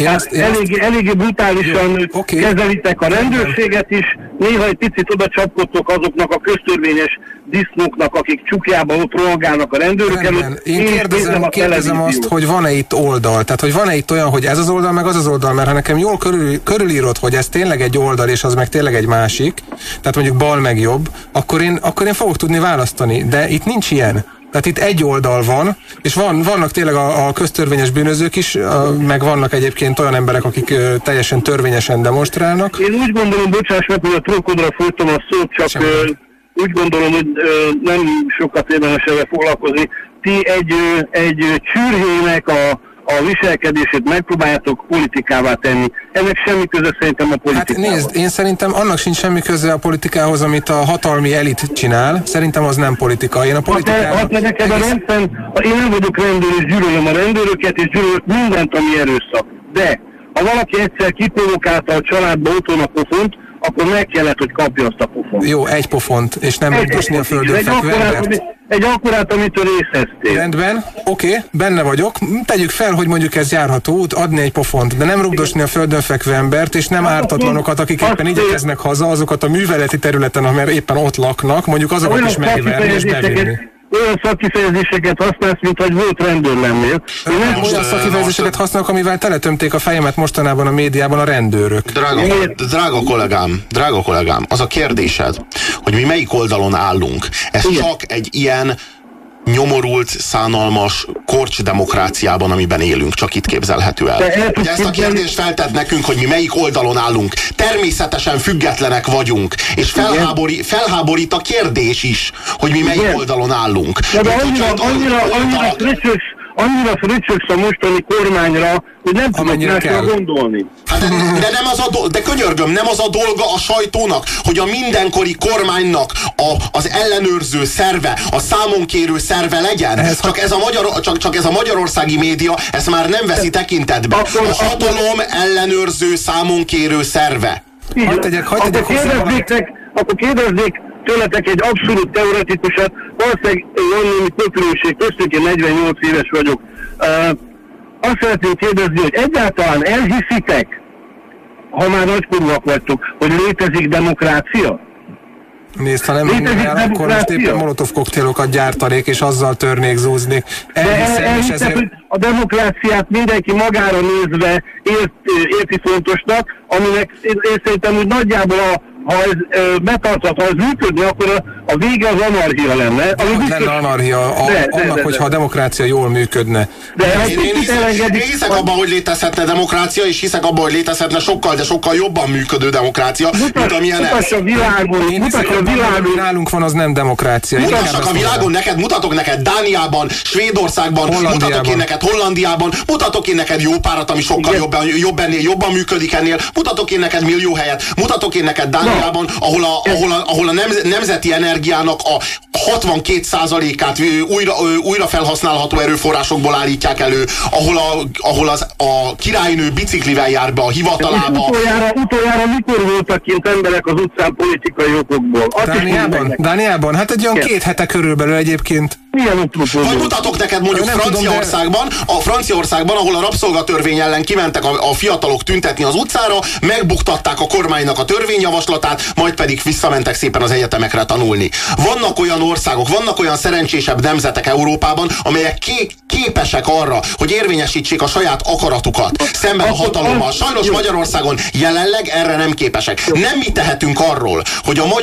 Eléggé brutálisan kezelitek a rendőrséget is, néha egy picit oda csapkodtok azoknak a köztörvényes disznóknak, akik csukjában ott rohangálnak a rendőrök előtt. Én kérdezem azt, hogy van-e itt oldal? Tehát, hogy van-e itt olyan, hogy ez az oldal, meg az az oldal? Mert ha nekem jól körülírod, hogy ez tényleg egy oldal, és az meg tényleg egy másik, tehát mondjuk bal meg jobb, akkor én fogok tudni választani. De itt nincs ilyen. Tehát itt egy oldal van, és vannak tényleg a köztörvényes bűnözők is, meg vannak egyébként olyan emberek, akik teljesen törvényesen demonstrálnak. Én úgy gondolom, bocsáss meg, hogy a trókodra folytom a szót, csak úgy gondolom, hogy nem sokat érdemes ezzel foglalkozni. Ti egy csürhének a viselkedését megpróbáljátok politikává tenni. Ennek semmi köze szerintem a politikához. Hát nézd, én szerintem annak sincs semmi köze a politikához, amit a hatalmi elit csinál. Szerintem az nem politika. Én a politikához... neked a rendben, én nem vagyok rendőr, és gyűlölöm a rendőröket, és gyűlölök mindent, ami erőszak. De ha valaki egyszer kiprovokálta a családba otthon a pofont, akkor meg kellett, hogy kapja azt a pofont. Jó, egy pofont, és nem rúgdosni a földön fekvő embert. Egy akkorát, amitől részeztél. Rendben, oké, benne vagyok. Tegyük fel, hogy mondjuk ez járható út, adni egy pofont, de nem rugdosni a földön fekvő embert, és nem ártatlanokat, akik éppen igyekeznek haza, azokat a műveleti területen, amely éppen ott laknak, mondjuk azokat is megverni és bevinni. Olyan szakkifejezéseket használsz, mint hogy volt rendőr lennél. Olyan szakkifejezéseket használok, amivel teletömték a fejemet mostanában a médiában a rendőrök. Drága kollégám, az a kérdésed, hogy mi melyik oldalon állunk. Ez csak egy ilyen nyomorult, szánalmas korcs demokráciában, amiben élünk, csak itt képzelhető el. Hogy ezt a kérdést feltett nekünk, hogy mi melyik oldalon állunk. Természetesen függetlenek vagyunk, és felháborít a kérdés is, hogy mi melyik oldalon állunk. De annyira fröcsögsz a mostani kormányra, hogy nem tudok másra gondolni. Hát de könyörgöm, nem az a dolga a sajtónak, hogy a mindenkori kormánynak az ellenőrző szerve, a számonkérő szerve legyen. Csak ez a magyarországi média ezt már nem veszi tekintetbe. A hatalom ellenőrző számonkérő szerve. Akkor kérdezzék tőletek egy abszolút teoretikusat, valószínűleg van némi kötülőség, köztük én 48 éves vagyok. Azt szeretném kérdezni, hogy egyáltalán elhiszitek, ha már nagykorúak vagytok, hogy létezik demokrácia? Nézd, ha nem hinnék el, akkor most éppen molotov koktélokat gyártanék, és azzal törnék, zúznék. Elhiszem, hogy a demokráciát mindenki magára nézve érti fontosnak, aminek én szerintem úgy nagyjából ha ez betarthat, ha ez működne, akkor a vége az anarchia lenne. Lenne anarchia annak, hogyha a demokrácia jól működne. Én hiszek abban, hogy létezhetne demokrácia, és hiszek abban, hogy létezhetne sokkal, de sokkal jobban működő demokrácia, mint amilyen ez. Mutasd a világon, nálunk van, az nem demokrácia. Mutassak a világon neked, mutatok neked Dániában, Svédországban, mutatok én neked Hollandiában, mutatok én neked jó párat, ami sokkal jobban működik ennél, mutatok én neked millió helyet, mutatok én neked Dániában, ahol a nemzeti energiának a 62%-át újra felhasználható erőforrásokból állítják elő, ahol a királynő biciklivel jár be a hivatalába. Utoljára mikor voltak kint emberek az utcán politikai okokból? Dániában? Hát egy olyan 2 hete körülbelül egyébként. Vagy mutatok neked mondjuk Franciaországban, ahol a rabszolgatörvény ellen kimentek a fiatalok tüntetni az utcára, megbuktatták a kormánynak a törvényjavaslatát, majd pedig visszamentek szépen az egyetemekre tanulni. Vannak olyan országok, vannak olyan szerencsésebb nemzetek Európában, amelyek képesek arra, hogy érvényesítsék a saját akaratukat szemben a hatalommal. Sajnos Magyarországon jelenleg erre nem képesek. Nem mi tehetünk arról, hogy a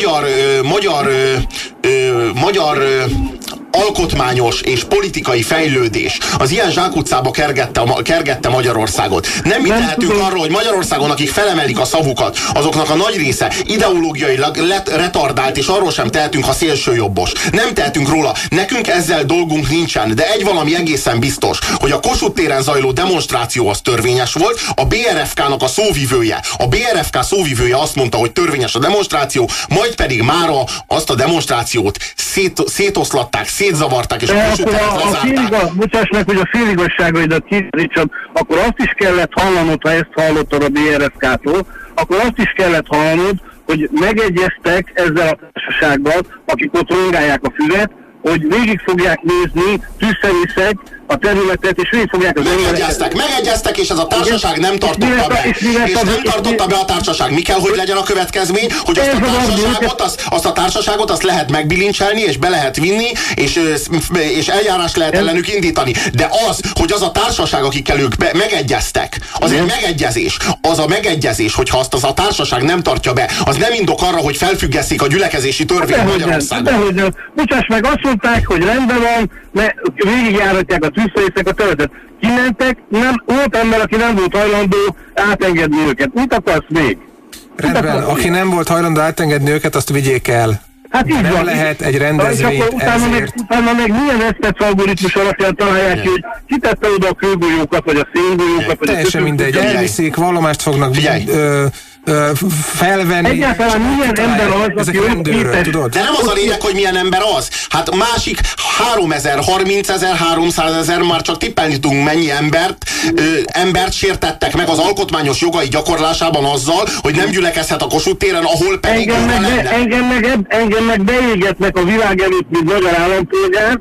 magyar alkotmányos és politikai fejlődés az ilyen zsákutcába kergette Magyarországot. Nem mi tehetünk arról, hogy Magyarországon, akik felemelik a szavukat, azoknak a nagy része ideológiailag retardált, és arról sem tehetünk, ha szélsőjobbos. Nem tehetünk róla. Nekünk ezzel dolgunk nincsen, de egy valami egészen biztos, hogy a Kossuth téren zajló demonstráció az törvényes volt, a BRFK-nak a szóvivője. A BRFK szóvivője azt mondta, hogy törvényes a demonstráció, majd pedig mára azt a demonstrációt szétoszlatták, szétzavarták, és a Kossuth teret lezárták. Bocsáss meg, hogy a féligazságaidat kiítsam, akkor azt is kellett hallanod, ha ezt hallottad a BRFK-tól, akkor azt is kellett hallanod, hogy megegyeztek ezzel a társasággal, akik ott rongálják a füvet, hogy végig fogják nézni tűzszerviszek a területet, és végig fogják az Megegyeztek, és ez a társaság nem tartotta be. És nem tartotta be a társaság. Mi kell, hogy legyen a következmény? Hogy azt a társaságot lehet megbilincselni, és be lehet vinni, és eljárást lehet ellenük indítani. De az, hogy az a társaság, akikkel ők megegyeztek, az egy megegyezés. Az a megegyezés, hogyha azt az a társaság nem tartja be, az nem indok arra, hogy felfüggesszék a gyülekezési törvényt Magyarországon. Bocsáss meg, azt mondták, hogy rendben van, végigjáratják a tűzszerviszek a területet. Kimentek, volt ember, aki nem volt hajlandó átengedni őket. Mit akarsz még? Rendben, aki nem volt hajlandó átengedni őket, azt vigyék el. Hát így nem van. lehet egy rendezvényt utána meg milyen eszpec algoritmus alapján találják ki, hogy kitette oda a kőgolyókat, vagy a széngolyókat, vagy teljesen mindegy, elviszik, vallomást fognak felvenni. Egyáltalán milyen ember az, aki rendőrök, tudod? De nem az a lényeg, hogy milyen ember az. Hát másik 3000, 30 000, 300 000, már csak tippelni tudunk mennyi embert sértettek meg az alkotmányos jogai gyakorlásában azzal, hogy nem gyülekezhet a Kossuth téren, ahol pedig engem meg beégetnek a világ előtt, mint magyar állampolgárt.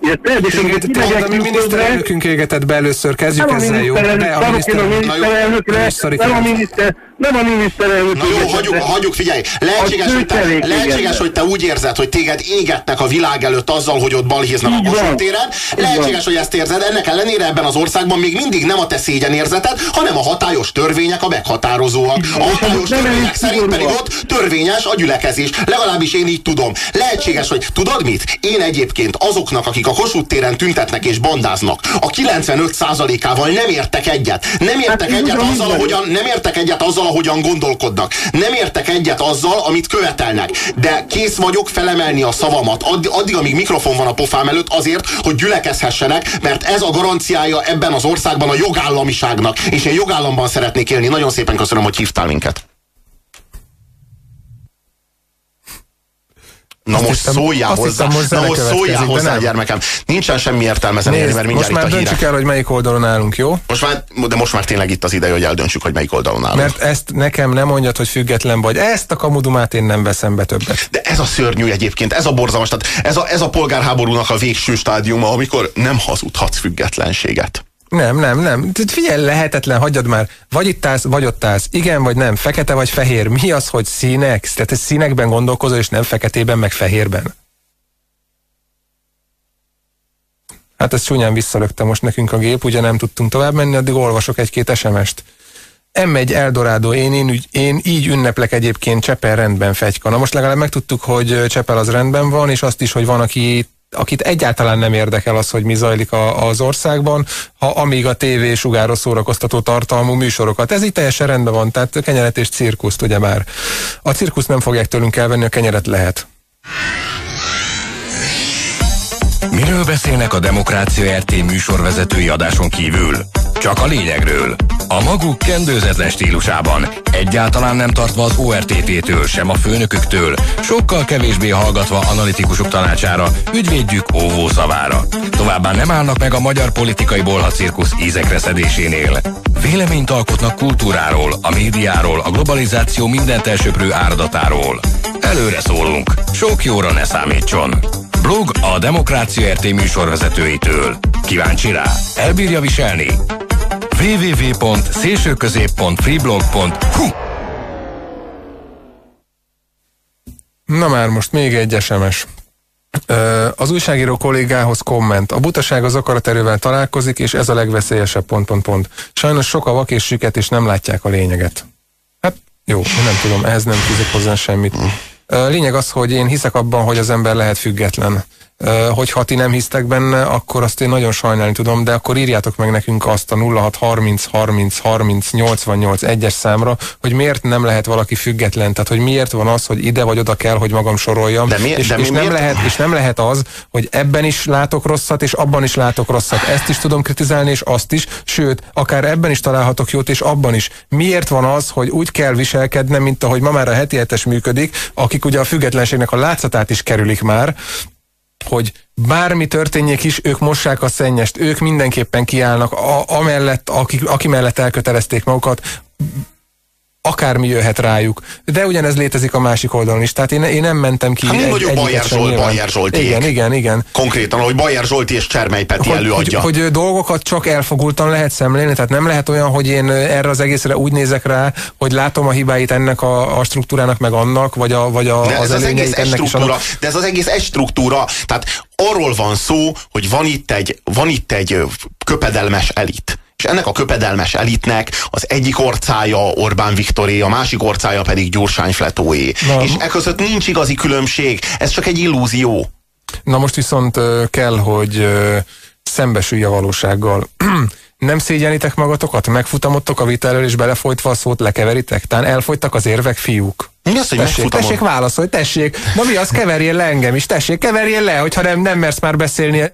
Mi miniszterelnökünk égetett be először, kezdjük ezzel, jó? Nem a miniszterelnök. Na jó, hagyjuk, figyelj. Lehetséges, hogy te úgy érzed, hogy téged égetnek a világ előtt azzal, hogy ott balhéznak a Kossuth téren. Lehetséges, hogy ezt érzed. Ennek ellenére ebben az országban még mindig nem a te szégyenérzeted, hanem a hatályos törvények a meghatározóak. A hatályos törvények szerint pedig ott törvényes a gyülekezés. Legalábbis én így tudom. Lehetséges, hogy tudod mit? Én egyébként azoknak, akik a Kossuth téren tüntetnek és bandáznak, a 95%-ával nem értek egyet. Nem értek egyet azzal, ahogyan gondolkodnak. Nem értek egyet azzal, amit követelnek. De kész vagyok felemelni a szavamat addig, amíg mikrofon van a pofám előtt azért, hogy gyülekezhessenek, mert ez a garanciája ebben az országban a jogállamiságnak. És én jogállamban szeretnék élni. Nagyon szépen köszönöm, hogy hívtál minket. Na most szóljál hozzá, gyermekem. Nincsen semmi értelme zenélni, mert mindjárt itt a hírek. Most már döntsük el, hogy melyik oldalon állunk, jó? Most már tényleg itt az ideje, hogy eldöntsük, hogy melyik oldalon állunk. Mert ezt nekem nem mondjad, hogy független vagy. Ezt a kamudumát én nem veszem be többet. De ez a szörnyű egyébként, ez a borzalmas, tehát ez a polgárháborúnak a végső stádiuma, amikor nem hazudhatsz függetlenséget. Nem. Figyelj, lehetetlen, hagyjad már. Vagy itt állsz, vagy ott állsz. Igen, vagy nem. Fekete vagy fehér. Mi az, hogy színek? Tehát ez színekben gondolkozol, és nem feketében, meg fehérben. Hát ezt csúnyán visszalökte most nekünk a gép, ugye nem tudtunk tovább menni, addig olvasok egy-két SMS-t. M1 Eldorado, én így ünneplek egyébként Csepel rendben fegyka. Na most legalább megtudtuk, hogy Csepel az rendben van, és azt is, hogy van, akit egyáltalán nem érdekel az, hogy mi zajlik az országban, amíg a tévé sugáró szórakoztató tartalmú műsorokat. Ez így teljesen rendben van, tehát kenyeret és cirkuszt, ugye már. A cirkuszt nem fogják tőlünk elvenni, a kenyeret lehet. Miről beszélnek a Demokrácia RT műsorvezetői adáson kívül? Csak a lényegről. A maguk kendőzetlen stílusában, egyáltalán nem tartva az ORTT-től, sem a főnöküktől, sokkal kevésbé hallgatva analitikusok tanácsára, ügyvédjük óvó szavára. Továbbá nem állnak meg a magyar politikai bolhacirkusz ízekre szedésénél. Véleményt alkotnak kultúráról, a médiáról, a globalizáció mindent elsöprő áradatáról. Előre szólunk, sok jóra ne számítson. Blog a Demokrácia RT műsorvezetőitől. Kíváncsi rá? Elbírja viselni? www.szélsőközép.freeblog.hu. Na már most még egy SMS. Az újságíró kollégához komment. A butaság az akaraterővel találkozik, és ez a legveszélyesebb ... Sajnos sok a vak és süket, és nem látják a lényeget. Hát jó, nem tudom, ehhez nem fűzök hozzá semmit. Lényeg az, hogy én hiszek abban, hogy az ember lehet független. Hogyha ti nem hisztek benne, akkor azt én nagyon sajnálni tudom, de akkor írjátok meg nekünk azt a 06 30 30 30 88 1-es számra, hogy miért nem lehet valaki független, tehát hogy miért van az, hogy ide vagy oda kell, hogy magam soroljam, és nem lehet az, hogy ebben is látok rosszat, és abban is látok rosszat. Ezt is tudom kritizálni, és azt is, sőt, akár ebben is találhatok jót, és abban is. Miért van az, hogy úgy kell viselkednem, mint ahogy ma már a heti hetes működik, akik ugye a függetlenségnek a látszatát is kerülik már, hogy bármi történjék is, ők mossák a szennyest, ők mindenképpen kiállnak amellett, aki mellett elkötelezték magukat, akármi jöhet rájuk. De ugyanez létezik a másik oldalon is. Tehát én nem mentem ki. Hát mondjuk Bajer Zsoltiék. Igen. Konkrétan, hogy Bajer Zsolti és Csermely Peti előadja. Hogy dolgokat csak elfogultan lehet szemlélni, tehát nem lehet olyan, hogy én erre az egészre úgy nézek rá, hogy látom a hibáit ennek a struktúrának, meg annak, vagy az előnyeit ennek is annak. De ez az egész egy struktúra. Tehát arról van szó, hogy van itt egy köpedelmes elit. És ennek a köpedelmes elitnek az egyik orcája Orbán Viktoré, a másik orcája pedig Gyurcsány Fletóé. És eközött nincs igazi különbség, ez csak egy illúzió. Na most viszont kell, hogy szembesülj a valósággal. Nem szégyenitek magatokat? Megfutamodtok a vita elől, és belefolytva a szót lekeveritek? Tán elfogytak az érvek, fiúk? Mi az, hogy tessék, válaszolj, tessék. Na mi az, keverjél le engem is, tessék, keverjél le, hogyha nem mersz már beszélni.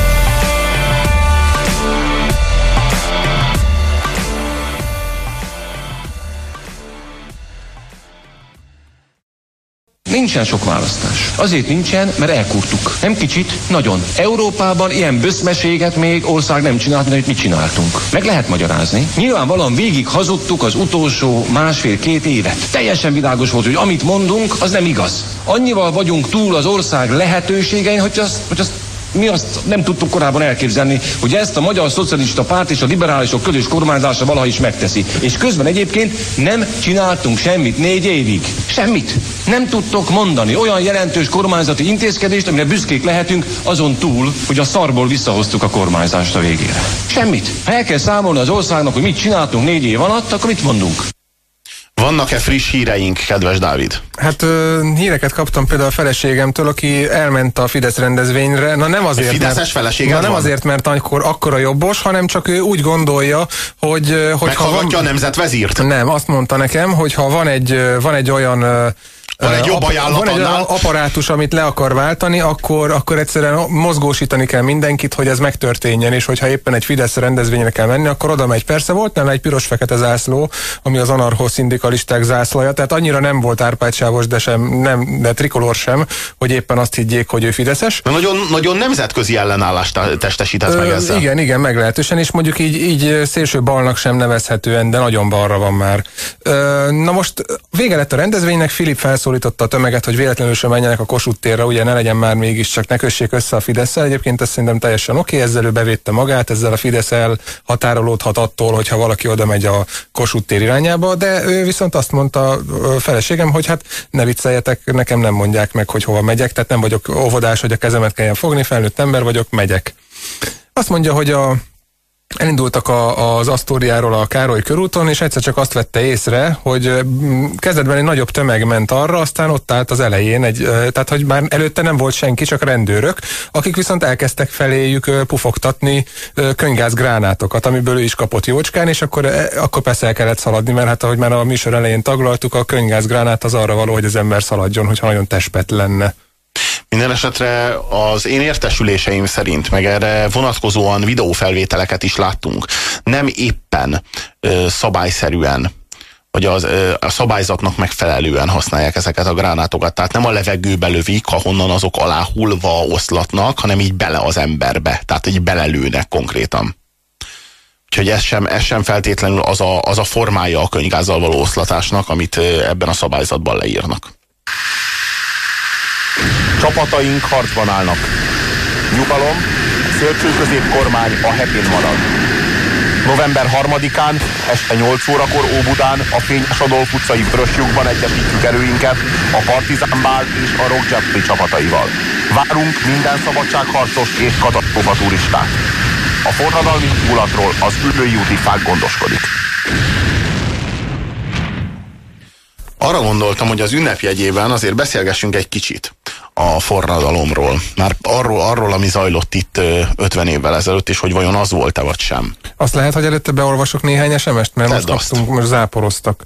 Nincsen sok választás. Azért nincsen, mert elkurtuk. Nem kicsit, nagyon. Európában ilyen böszmeséget még ország nem csinált, mint amit mi csináltunk. Meg lehet magyarázni. Nyilvánvalóan végig hazudtuk az utolsó 1,5-2 évet. Teljesen világos volt, hogy amit mondunk, az nem igaz. Annyival vagyunk túl az ország lehetőségein, hogy azt mi azt nem tudtuk korábban elképzelni, hogy ezt a Magyar Szocialista Párt és a liberálisok közös kormányzása valaha is megteszi. És közben egyébként nem csináltunk semmit 4 évig. Semmit. Nem tudtok mondani olyan jelentős kormányzati intézkedést, amire büszkék lehetünk, azon túl, hogy a szarból visszahoztuk a kormányzást a végére. Semmit. Ha el kell számolni az országnak, hogy mit csináltunk 4 év alatt, akkor mit mondunk? Vannak-e friss híreink, kedves Dávid? Hát híreket kaptam például a feleségemtől, aki elment a Fidesz rendezvényre. Na nem azért, Fideszes feleséged nem azért, mert akkora jobbos, hanem csak ő úgy gondolja, hogy meghallgatja a nemzetvezírt? Nem, azt mondta nekem, hogy ha van egy olyan van egy jobb ajánlat van egy apparátus, amit le akar váltani, akkor egyszerűen mozgósítani kell mindenkit, hogy ez megtörténjen, és hogyha éppen egy Fidesz rendezvényre kell menni, akkor oda megy. Persze volt nem egy piros-fekete zászló, ami az anarcho-szindikalisták zászlaja, tehát annyira nem volt árpádsávos, de trikolor sem, hogy éppen azt higgyék, hogy ő fideszes. Nagyon, nagyon nemzetközi ellenállást testesített meg ezzel. Igen, meglehetősen, és mondjuk így szélső balnak sem nevezhetően, de nagyon balra van már. Na most vége lett a rendezvénynek, Filip felszólalt szólította a tömeget, hogy véletlenül sem menjenek a Kossuth térre, ugye ne legyen már mégiscsak, ne kössék össze a Fidesszel. Egyébként ez szerintem teljesen oké, ezzel ő bevédte magát, ezzel a Fidesz elhatárolódhat attól, hogyha valaki oda megy a Kossuth tér irányába, de ő viszont azt mondta a feleségem, hogy hát ne vicceljetek, nekem nem mondják meg, hogy hova megyek, tehát nem vagyok óvodás, hogy a kezemet kelljen fogni, felnőtt ember vagyok, megyek. Azt mondja, hogy elindultak az Asztóriáról a Károly körúton, és egyszer csak azt vette észre, hogy kezdetben egy nagyobb tömeg ment arra, aztán ott állt az elején, tehát hogy már előtte nem volt senki, csak rendőrök, akik viszont elkezdtek feléjük pufogtatni könygázgránátokat, amiből ő is kapott jócskán, és akkor persze el kellett szaladni, mert hát ahogy már a műsor elején taglaltuk, a könygázgránát az arra való, hogy az ember szaladjon, hogyha nagyon testpet lenne. Minden esetre az én értesüléseim szerint, meg erre vonatkozóan videófelvételeket is láttunk, nem éppen szabályszerűen, vagy a szabályzatnak megfelelően használják ezeket a gránátokat. Tehát nem a levegőbe lövik, ahonnan azok aláhullva oszlatnak, hanem így bele az emberbe. Tehát így belelőnek konkrétan. Úgyhogy ez sem feltétlenül az a formája a könyvgázzal való oszlatásnak, amit ebben a szabályzatban leírnak. Csapataink harcban állnak. Nyugalom, szélsőközépkormány a hetén marad. November 3-án este 8 órakor Óbudán a Fényes Adolf utcai Vöröslyukban egyesítjük erőinket a Partizán Bál és a Rock Jeopardy csapataival. Várunk minden szabadságharcos és katasztrófa turistát. A forradalmi indulatról az Üllői úti fák gondoskodik. Arra gondoltam, hogy az ünnepjegyében azért beszélgessünk egy kicsit a forradalomról. Már arról, ami zajlott itt 50 évvel ezelőtt, és hogy vajon az volt-e vagy sem. Azt lehet, hogy előtte beolvasok néhány SMS-t, mert most kaptunk, most záporoztak.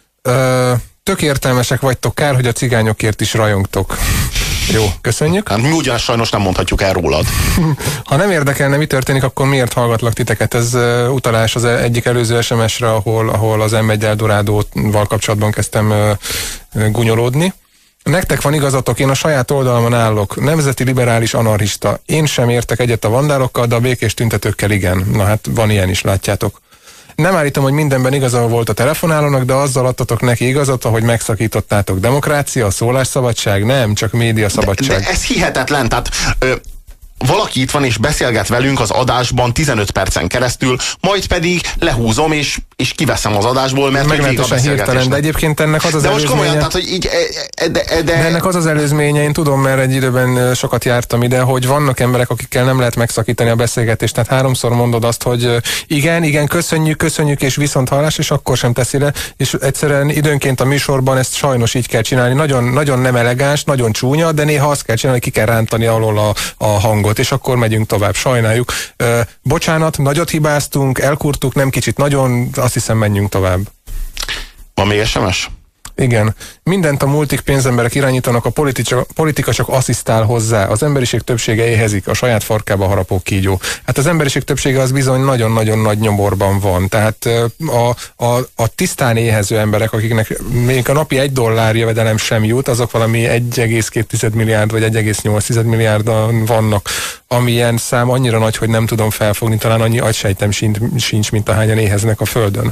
Tök értelmesek vagytok, kár, hogy a cigányokért is rajongtok. Jó, köszönjük. Hát mi ugyanis sajnos nem mondhatjuk el rólad. Ha nem érdekelne, mi történik, akkor miért hallgatlak titeket? Ez utalás az egyik előző SMS-re, ahol az M1 Eldorádóval kapcsolatban kezdtem gunyolódni. Nektek van igazatok, én a saját oldalamon állok. Nemzeti liberális anarchista. Én sem értek egyet a vandálokkal, de a békés tüntetőkkel igen. Na hát van ilyen is, látjátok. Nem állítom, hogy mindenben igaza volt a telefonálónak, de azzal adtatok neki igazat, hogy megszakítottátok. Demokrácia, szólásszabadság, nem, csak médiaszabadság. De ez hihetetlen, tehát valaki itt van és beszélget velünk az adásban 15 percen keresztül, majd pedig lehúzom és kiveszem az adásból, mert meglehetősen hirtelen, de egyébként ennek az előzménye. Most komolyan, tehát, hogy így, de ennek az előzménye, én tudom, mert egy időben sokat jártam ide, hogy vannak emberek, akikkel nem lehet megszakítani a beszélgetést, tehát 3-szor mondod azt, hogy igen, köszönjük, és viszont hallás, és akkor sem teszi le, és egyszerűen időnként a műsorban ezt sajnos így kell csinálni. Nagyon, nagyon nem elegáns, nagyon csúnya, de néha azt kell csinálni, ki kell rántani alól a hangot, és akkor megyünk tovább, sajnáljuk. Bocsánat, nagyot hibáztunk, elkurtuk, nem kicsit nagyon, azt hiszem, menjünk tovább. Van még SMS? Igen. Mindent a multik pénzemberek irányítanak, a politika csak asszisztál hozzá. Az emberiség többsége éhezik, a saját farkába harapó kígyó. Hát az emberiség többsége az bizony nagyon-nagyon nagy nyomorban van. Tehát a tisztán éhező emberek, akiknek még a napi $1 jövedelem sem jut, azok valami 1,2 milliárd vagy 1,8 milliárdan vannak. Amilyen szám annyira nagy, hogy nem tudom felfogni, talán annyi agysejtem sincs, mint ahányan éheznek a földön.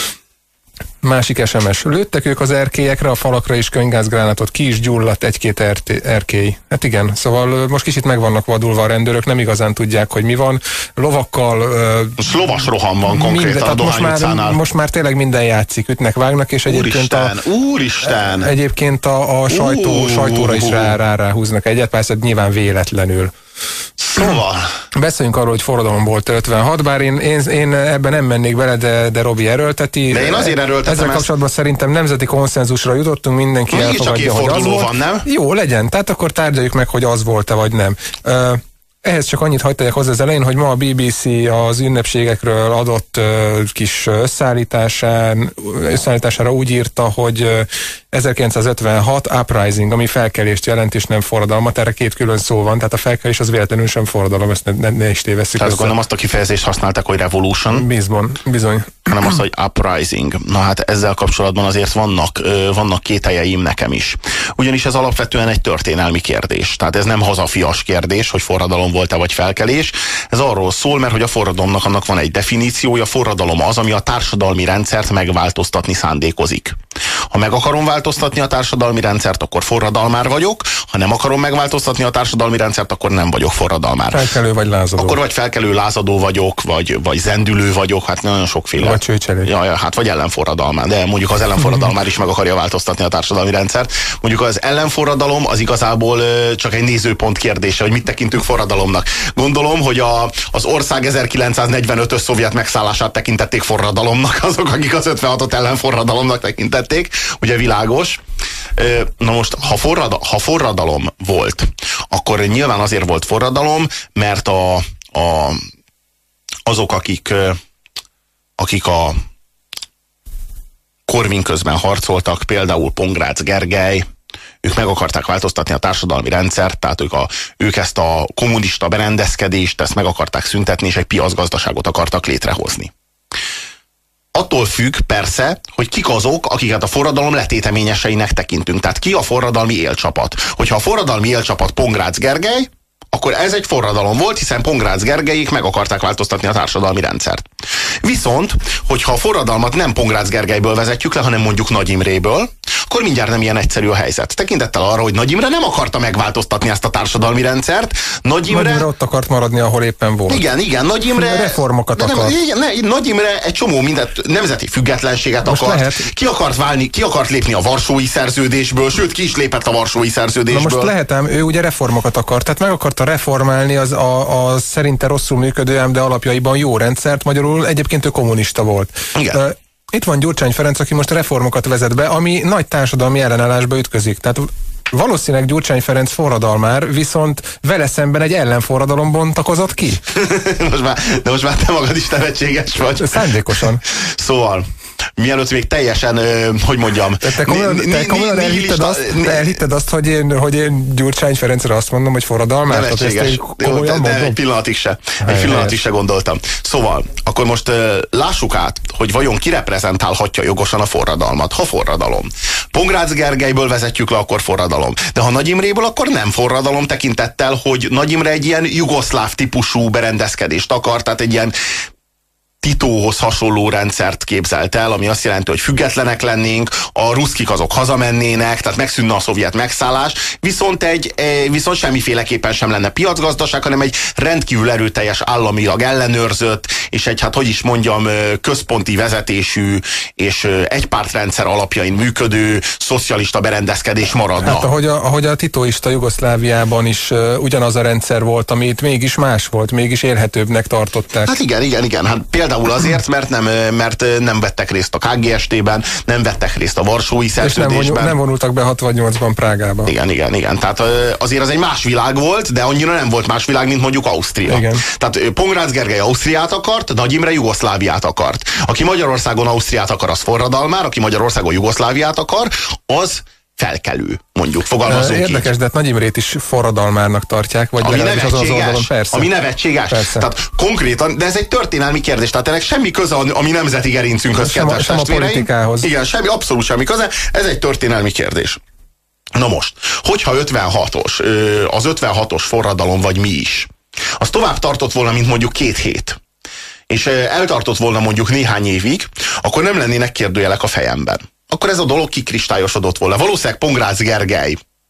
Másik SMS. Lőttek ők az erkélyekre, a falakra is könygázgránátot, ki is gyulladt egy-két erkély. Hát igen, szóval most kicsit meg vannak vadulva a rendőrök, nem igazán tudják, hogy mi van. Lovakkal... lovas roham van konkrétan a Dohány utcánál. Most már tényleg minden játszik, ütnek, vágnak, és egyébként Úristen! Egyébként a sajtóra is ráhúznak egyet, persze nyilván véletlenül. Szóval. Beszéljünk arról, hogy forradalom volt 56, bár én ebben nem mennék bele, de Robi erőlteti. De én azért erőltetem ezzel kapcsolatban szerintem nemzeti konszenzusra jutottunk, mindenki elfogadja, hogy az volt. Van, nem? Jó, legyen, tehát akkor tárgyaljuk meg, hogy az volt-e vagy nem. Ehhez csak annyit hadd tegyek hozzá az elején, hogy ma a BBC az ünnepségekről adott kis összeállítására úgy írta, hogy 1956 uprising, ami felkelést jelent, és nem forradalmat. Erre két külön szó van, tehát a felkelés az véletlenül sem forradalom, ezt ne is tévesszük. Tehát nem azt a kifejezést használták, hogy revolution. Bizony. Hanem azt, hogy uprising. Na hát ezzel kapcsolatban azért vannak kételjeim nekem is. Ugyanis ez alapvetően egy történelmi kérdés. Tehát ez nem hazafias kérdés, hogy forradalom volt-e vagy felkelés. Ez arról szól, mert hogy a forradalomnak annak van egy definíciója. Forradalom az, ami a társadalmi rendszert megváltoztatni szándékozik. Ha meg akarom változtatni a társadalmi rendszert, akkor forradalmár vagyok, ha nem akarom megváltoztatni a társadalmi rendszert, akkor nem vagyok forradalmár. Felkelő vagy lázadó. Akkor vagy felkelő lázadó vagyok, vagy zendülő vagyok, hát nagyon sokféle. Vagy csőcselék. Ja, hát vagy ellenforradalmár, de mondjuk az ellenforradalmár is meg akarja változtatni a társadalmi rendszert. Mondjuk az ellenforradalom az igazából csak egy nézőpont kérdése, hogy mit tekintünk forradalomnak. Gondolom, hogy az ország 1945-ös szovjet megszállását tekintették forradalomnak, azok, akik az 56-ot ellenforradalomnak tekintették, ugye világos. Na most, ha forradalom volt, akkor nyilván azért volt forradalom, mert azok, akik a Korvin közben harcoltak, például Pongrácz Gergely, ők meg akarták változtatni a társadalmi rendszert, tehát ők ezt a kommunista berendezkedést, ezt meg akarták szüntetni, és egy piacgazdaságot akartak létrehozni. Attól függ persze, hogy kik azok, akiket a forradalom letéteményeseinek tekintünk. Tehát ki a forradalmi élcsapat. Hogyha a forradalmi élcsapat Pongrácz Gergely, akkor ez egy forradalom volt, hiszen Pongrácz Gergelyék meg akarták változtatni a társadalmi rendszert. Viszont, hogyha a forradalmat nem Pongrácz Gergelyből vezetjük le, hanem mondjuk Nagy Imréből, akkor mindjárt nem ilyen egyszerű a helyzet. Tekintettel arra, hogy Nagy Imre nem akarta megváltoztatni ezt a társadalmi rendszert. Nagy Imre ott akart maradni, ahol éppen volt. Igen, Nagy Imre reformokat akart. Nagy Imre egy csomó mindent, nemzeti függetlenséget most akart. Lehet. Ki akart lépni a Varsói Szerződésből, sőt ki is lépett a Varsói Szerződésből. Na most lehetem, ő ugye reformokat akart, tehát meg akarta reformálni az szerinte rosszul működő, ám de alapjaiban jó rendszert, magyarul egyébként ő kommunista volt. Igen. Itt van Gyurcsány Ferenc, aki most reformokat vezet be, ami nagy társadalmi ellenállásba ütközik. Tehát valószínűleg Gyurcsány Ferenc forradalmár, viszont vele szemben egy ellenforradalom bontakozott ki. de most már te magad is nevetséges vagy. Szándékosan. Szóval, mielőtt még teljesen, hogy mondjam... Te komolyan elhitted azt, hogy én Gyurcsány Ferencre azt mondom, hogy forradalmár? Nevetséges. Egy pillanatig se gondoltam. Szóval, akkor most lássuk át, hogy vajon ki reprezentálhatja jogosan a forradalmat. Ha forradalom. Pongrácz Gergelyből vezetjük le, akkor forradalom. De ha Nagy Imréből, akkor nem forradalom, tekintettel, hogy Nagy Imre egy ilyen jugoszláv típusú berendezkedést akar, tehát egy ilyen Titóhoz hasonló rendszert képzelt el, ami azt jelenti, hogy függetlenek lennénk, a ruszkik azok hazamennének, tehát megszűnne a szovjet megszállás, viszont semmiféleképpen sem lenne piacgazdaság, hanem egy rendkívül erőteljes államilag ellenőrzött, és egy, központi vezetésű és egypártrendszer alapjain működő szocialista berendezkedés maradna. Hát ahogy a titóista Jugoszláviában is ugyanaz a rendszer volt, amit mégis más volt, mégis élhetőbbnek tartották. Hát igen. Hát például azért, mert nem vettek részt a KGST-ben, nem vettek részt a Varsói Szerződésben. És nem vonultak be 68-ban Prágába. Igen. Tehát azért az egy más világ volt, de annyira nem volt más világ, mint mondjuk Ausztria. Igen. Tehát Pongrácz Gergely Ausztriát akart, Nagy Imre Jugoszláviát akart. Aki Magyarországon Ausztriát akar, az forradalmár, aki Magyarországon Jugoszláviát akar, az felkelő, mondjuk, fogalmazunk Érdekes, így. De hát Nagy Imrét is forradalmárnak tartják, vagy legalábbis az oldalon, persze. Ami nevetséges. Persze. Tehát konkrétan, de ez egy történelmi kérdés, tehát ennek semmi köze a mi nemzeti gerincünkhöz, kedves sem a politikához. Igen, abszolút semmi köze, ez egy történelmi kérdés. Na most, hogyha az 56-os forradalom vagy mi is, az tovább tartott volna, mint mondjuk 2 hét, és eltartott volna mondjuk néhány évig, akkor nem lennének kérdőjelek a fejemben. Akkor ez a dolog kikristályosodott volna. Valószínűleg Pongrácz Gergely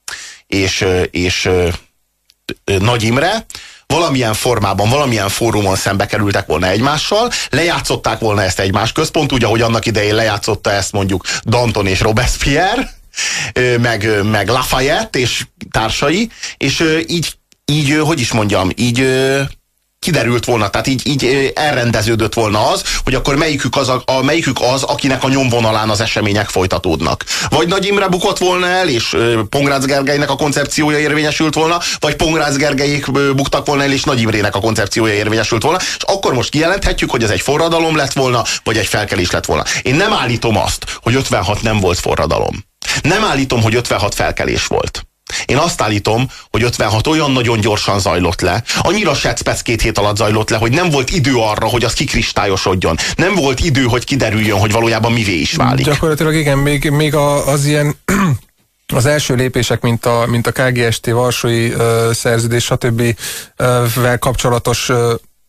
és Nagy Imre valamilyen formában, valamilyen fórumon szembe kerültek volna egymással, lejátszották volna ezt egymás központ, úgy, ahogy annak idején lejátszotta ezt mondjuk Danton és Robespierre, meg Lafayette és társai, és így hogy is mondjam, így kiderült volna, tehát így elrendeződött volna az, hogy akkor melyikük az, akinek a nyomvonalán az események folytatódnak. Vagy Nagy Imre bukott volna el, és Pongrácz Gergelynek a koncepciója érvényesült volna, vagy Pongrácz Gergelyék buktak volna el, és Nagy Imrének a koncepciója érvényesült volna, és akkor most kijelenthetjük, hogy ez egy forradalom lett volna, vagy egy felkelés lett volna. Én nem állítom azt, hogy 56 nem volt forradalom. Nem állítom, hogy 56 felkelés volt. Én azt állítom, hogy 56 olyan nagyon gyorsan zajlott le, annyira secpec 2 hét alatt zajlott le, hogy nem volt idő arra, hogy az kikristályosodjon. Nem volt idő, hogy kiderüljön, hogy valójában mivé is válik. Gyakorlatilag igen, még az ilyen az első lépések, mint a KGST, Varsói Szerződés, stb. Vel kapcsolatos, tehát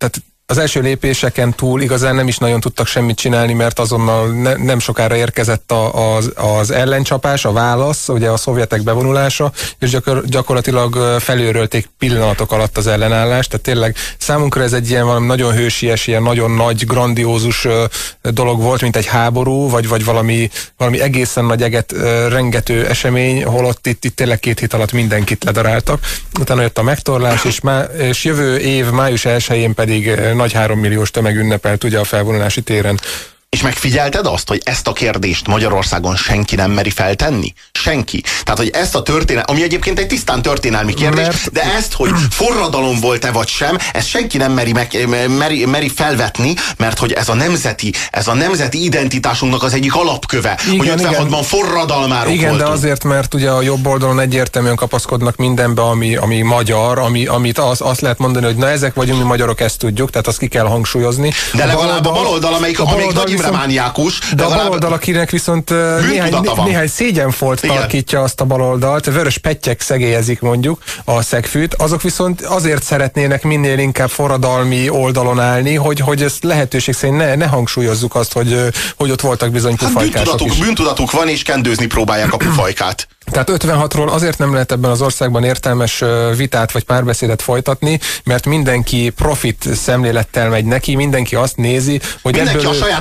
az első lépéseken túl igazán nem is nagyon tudtak semmit csinálni, mert azonnal nem sokára érkezett az ellencsapás, a válasz, ugye a szovjetek bevonulása, és gyakorlatilag felőrölték pillanatok alatt az ellenállást, tehát tényleg számunkra ez egy ilyen valami nagyon hősies, ilyen nagyon nagy, grandiózus dolog volt, mint egy háború, vagy valami egészen nagy eget rengető esemény, holott itt tényleg 2 hét alatt mindenkit ledaráltak. Utána jött a megtorlás, és jövő év május 1-én pedig nagy 3 milliós tömeg ünnepelt ugye a felvonulási téren. És megfigyelted azt, hogy ezt a kérdést Magyarországon senki nem meri feltenni? Senki. Tehát, hogy ezt a történelmi, ami egyébként egy tisztán történelmi kérdés, de ezt, hogy forradalom volt-e vagy sem, ezt senki nem meri felvetni, mert hogy ez a nemzeti identitásunknak az egyik alapköve, igen, hogy 56-ban forradalmárok igen, voltunk. De azért, mert ugye a jobb oldalon egyértelműen kapaszkodnak mindenbe, ami magyar, amit azt lehet mondani, hogy na ezek vagyunk, mi magyarok, ezt tudjuk, tehát azt ki kell hangsúlyozni. De legalább a baloldal, amelyik nagy mániákus, de a baloldal, akinek viszont néhány szégyenfolt tarkítja azt a baloldalt, vörös pettyek szegélyezik mondjuk a szegfűt, azok viszont azért szeretnének minél inkább forradalmi oldalon állni, hogy ezt lehetőség szerint ne hangsúlyozzuk azt, hogy ott voltak bizony pufajkások is. Bűntudatuk van, és kendőzni próbálják a pufajkát. Tehát 56-ról azért nem lehet ebben az országban értelmes vitát vagy párbeszédet folytatni, mert mindenki profit szemlélettel megy neki, mindenki azt nézi, hogy mindenki a saját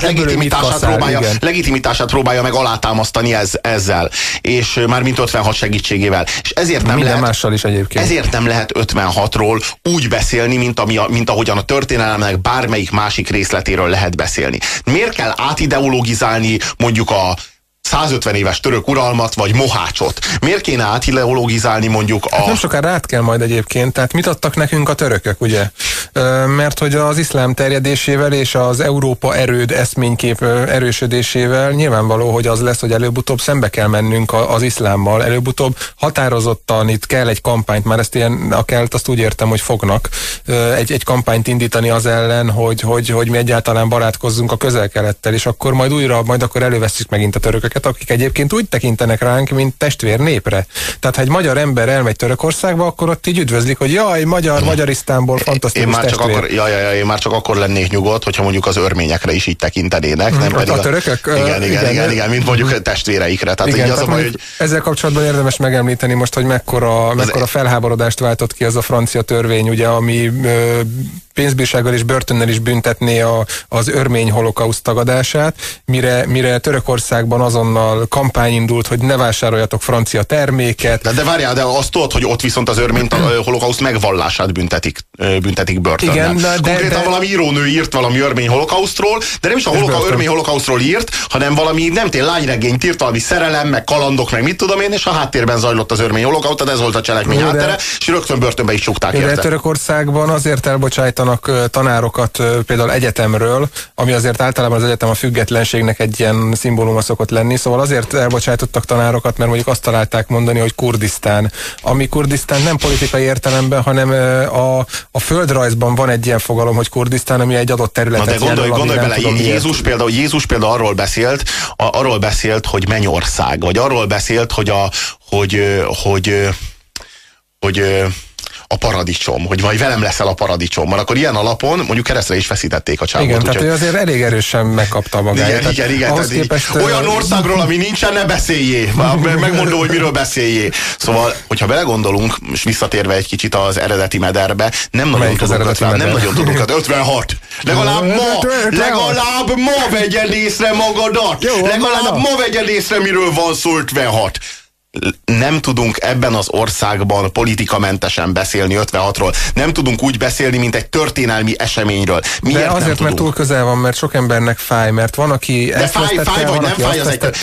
legitimitását próbálja meg alátámasztani ezzel, és már mint 56 segítségével. És ezért nem lehet, mással is egyébként. Ezért nem lehet 56-ról úgy beszélni, mint ahogyan a történelemnek bármelyik másik részletéről lehet beszélni. Miért kell átideologizálni mondjuk a 150 éves török uralmat, vagy Mohácsot? Miért kéne átideologizálni mondjuk a... Hát nem sokára át kell majd egyébként, tehát mit adtak nekünk a törökök, ugye? Mert hogy az iszlám terjedésével és az Európa erőd eszménykép erősödésével nyilvánvaló, hogy az lesz, hogy előbb-utóbb szembe kell mennünk az iszlámmal, előbb-utóbb határozottan itt kell egy kampányt, már ezt a kelt, azt úgy értem, hogy fognak egy kampányt indítani az ellen, hogy mi egyáltalán barátkozzunk a Közel-Kelettel, és akkor majd akkor elővesszük megint a törököket, akik egyébként úgy tekintenek ránk, mint testvér népre. Tehát ha egy magyar ember elmegy Törökországba, akkor ott így üdvözlik, hogy jaj, Magyarisztánból fantasztikus testvér. Én már csak akkor lennék nyugodt, hogyha mondjuk az örményekre is így tekintenének. Nem pedig a törökök? Igen, mint mondjuk testvéreikre. Tehát igen, az baj, hogy... Ezzel kapcsolatban érdemes megemlíteni most, hogy mekkora felháborodást váltott ki az a francia törvény, ugye, ami pénzbírsággal és börtönnel is büntetné az örmény holokauszt tagadását, mire Törökországban azonnal kampány indult, hogy ne vásároljatok francia terméket. De várjál, de azt tudod, hogy ott viszont az örmény holokauszt megvallását büntetik börtönnel. Igen, konkrétan valami írónő írt valami örmény holokausztról, de nem is a örmény holokausztról írt, hanem valami lányregényt írt, valami szerelem, meg kalandok, meg mit tudom én, és a háttérben zajlott az örmény holokauszt, tehát ez volt a cselekmény háttere, és rögtön börtönbe is csukták érte. De Törökországban azért elbocsájtanak tanárokat például egyetemről, ami azért általában az egyetem a függetlenségnek egy ilyen szimbóluma szokott lenni, szóval azért elbocsájtottak tanárokat, mert mondjuk azt találták mondani, hogy Kurdisztán. Ami Kurdisztán nem politikai értelemben, hanem a földrajzban van egy ilyen fogalom, hogy Kurdisztán, ami egy adott területet jelöl. Gondolj bele, Jézus például arról beszélt, hogy mennyország, vagy arról beszélt, hogy a paradicsom, hogy majd velem leszel a paradicsommal, akkor ilyen alapon mondjuk keresztre is feszítették a csávót. Igen, tehát ő azért elég erősen megkapta magáját. Igen. Olyan országról, ami nincsen, ne beszéljé. Megmondom, hogy miről beszéljé. Szóval, hogyha belegondolunk, és visszatérve egy kicsit az eredeti mederbe, nem nagyon tudunk 56. Legalább ma vegyed észre magadat. Legalább ma vegyed észre, miről van szó 56. Nem tudunk ebben az országban politikamentesen beszélni 56-ról. Nem tudunk úgy beszélni, mint egy történelmi eseményről. Miért de azért, mert túl közel van, mert sok embernek fáj, mert van, aki fáj vagy nem fáj,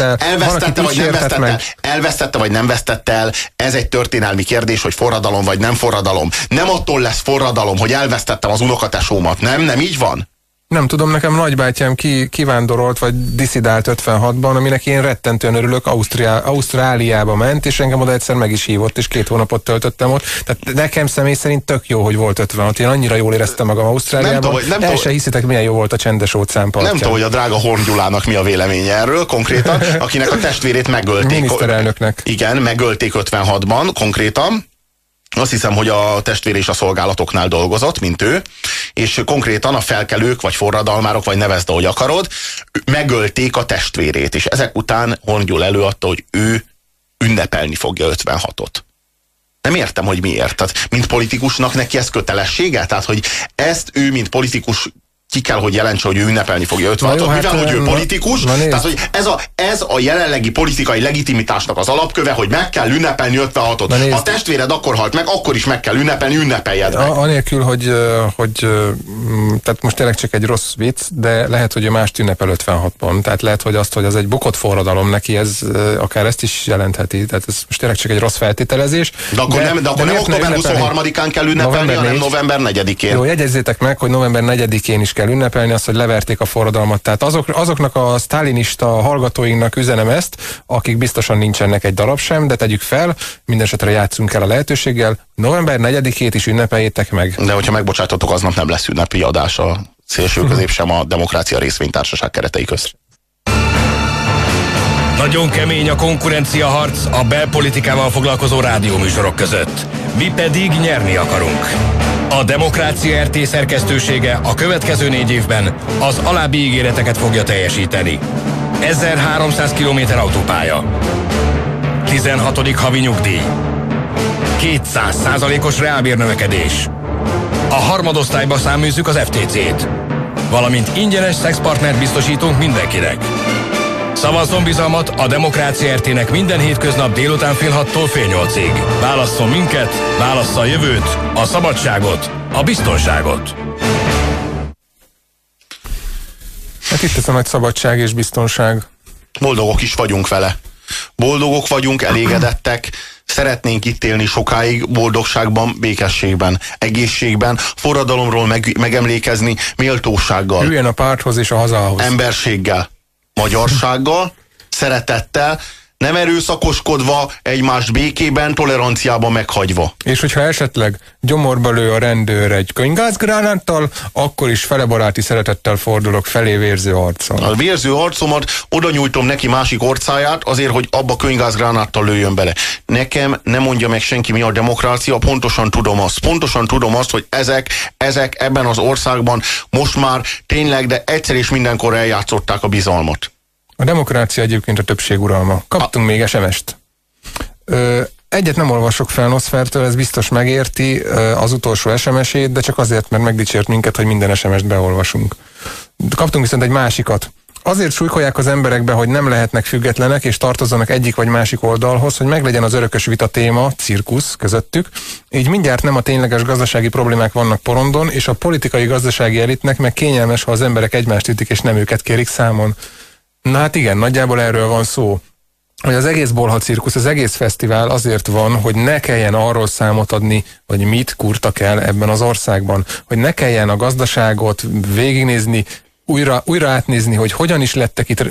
elvesztette vagy nem vesztette el, ez egy történelmi kérdés, hogy forradalom vagy nem forradalom. Nem attól lesz forradalom, hogy elvesztettem az unokatesómat. Nem így van? Nem tudom, nekem nagybátyám kivándorolt, vagy diszidált 56-ban, aminek én rettentően örülök, Ausztráliába ment, és engem oda egyszer meg is hívott, és 2 hónapot töltöttem ott. Tehát nekem személy szerint tök jó, hogy volt 56. Én annyira jól éreztem magam Ausztráliában. El se hiszitek, milyen jó volt a csendes óceán partján. Nem tudom, hogy a drága Horn Gyulának mi a véleménye erről konkrétan, akinek a testvérét megölték. Miniszterelnöknek. Igen, megölték 56-ban konkrétan. azt hiszem, hogy a testvér és a szolgálatoknál dolgozott, mint ő, és konkrétan a felkelők, vagy forradalmárok, vagy nevezd, ahogy akarod, megölték a testvérét, és ezek után Horngyul előadta, hogy ő ünnepelni fogja 56-ot. Nem értem, hogy miért. Tehát, mint politikusnak neki ez kötelessége? Tehát, hogy ezt ő, mint politikus ki kell, hogy jelentse, hogy ő ünnepelni fogja 56-ot, mivel, hogy ő politikus. Tehát, hogy ez a jelenlegi politikai legitimitásnak az alapköve, hogy meg kell ünnepelni 56-ot. Ha a testvéred akkor halt meg, akkor is meg kell ünnepelni, ünnepeljed meg. Anélkül, hogy tehát most tényleg csak egy rossz vicc, de lehet, hogy ő mást ünnepel 56-ban. Tehát lehet, hogy azt, hogy az egy bukott forradalom neki, ez akár ezt is jelentheti. Tehát ez most tényleg csak egy rossz feltételezés. De akkor nem október 23-án kell ünnepelni, hanem november 4-én. Jó, jegyezzétek meg, hogy november 4-én is kell ünnepelni azt, hogy leverték a forradalmat. Tehát azoknak a sztálinista hallgatóinknak üzenem ezt, akik biztosan nincsenek egy darab sem, de tegyük fel, mindenesetre játszunk el a lehetőséggel, november 4-ét is ünnepeljétek meg. De hogyha megbocsátotok, aznap nem lesz ünnepi adás a szélső közép sem a Demokrácia Részvénytársaság keretei közt. Nagyon kemény a konkurencia harc a belpolitikával foglalkozó rádióműsorok között. Mi pedig nyerni akarunk. A Demokrácia RT szerkesztősége a következő 4 évben az alábbi ígéreteket fogja teljesíteni. 1300 km autópálya, 16. havi nyugdíj, 200%-os reálbérnövekedés, a harmadosztályba száműzzük az FTC-t, valamint ingyenes szexpartnert biztosítunk mindenkinek. Szavazzon bizalmat a Demokrácia RT-nek minden hétköznap délután fél 6-tól fél 8-ig. Válasszon minket, válassza a jövőt, a szabadságot, a biztonságot. Hát itt ez a nagy szabadság és biztonság. Boldogok is vagyunk vele. Boldogok vagyunk, elégedettek, szeretnénk itt élni sokáig, boldogságban, békességben, egészségben, forradalomról megemlékezni, méltósággal. Üljen a párthoz és a hazához. Emberséggel, magyarsággal, szeretettel, nem erőszakoskodva, egymást békében, toleranciában meghagyva. És hogyha esetleg gyomorba lő a rendőr egy könygázgránáttal, akkor is felebaráti szeretettel fordulok felé vérző arccal. A vérző arcomat oda nyújtom neki másik orcáját azért, hogy abba könygázgránáttal lőjön bele. Nekem nem mondja meg senki, mi a demokrácia, pontosan tudom azt, hogy ezek ebben az országban most már tényleg, de egyszer és mindenkor eljátszották a bizalmat. A demokrácia egyébként a többség uralma. Kaptunk még SMS-t. Egyet nem olvasok fel Noszfertől, ez biztos megérti az utolsó SMS-ét, de csak azért, mert megdicsért minket, hogy minden SMS-t beolvasunk. Kaptunk viszont egy másikat. Azért súlykolják az emberekbe, hogy nem lehetnek függetlenek, és tartozzanak egyik vagy másik oldalhoz, hogy meglegyen az örökös vita téma, cirkusz közöttük. Így mindjárt nem a tényleges gazdasági problémák vannak porondon, és a politikai-gazdasági elitnek meg kényelmes, ha az emberek egymást ütik, és nem őket kérik számon. Na hát igen, nagyjából erről van szó. Hogy az egész bolha cirkusz, az egész fesztivál azért van, hogy ne kelljen arról számot adni, hogy mit kurtak el ebben az országban. Hogy ne kelljen a gazdaságot végignézni, újra átnézni, hogy hogyan is lettek itt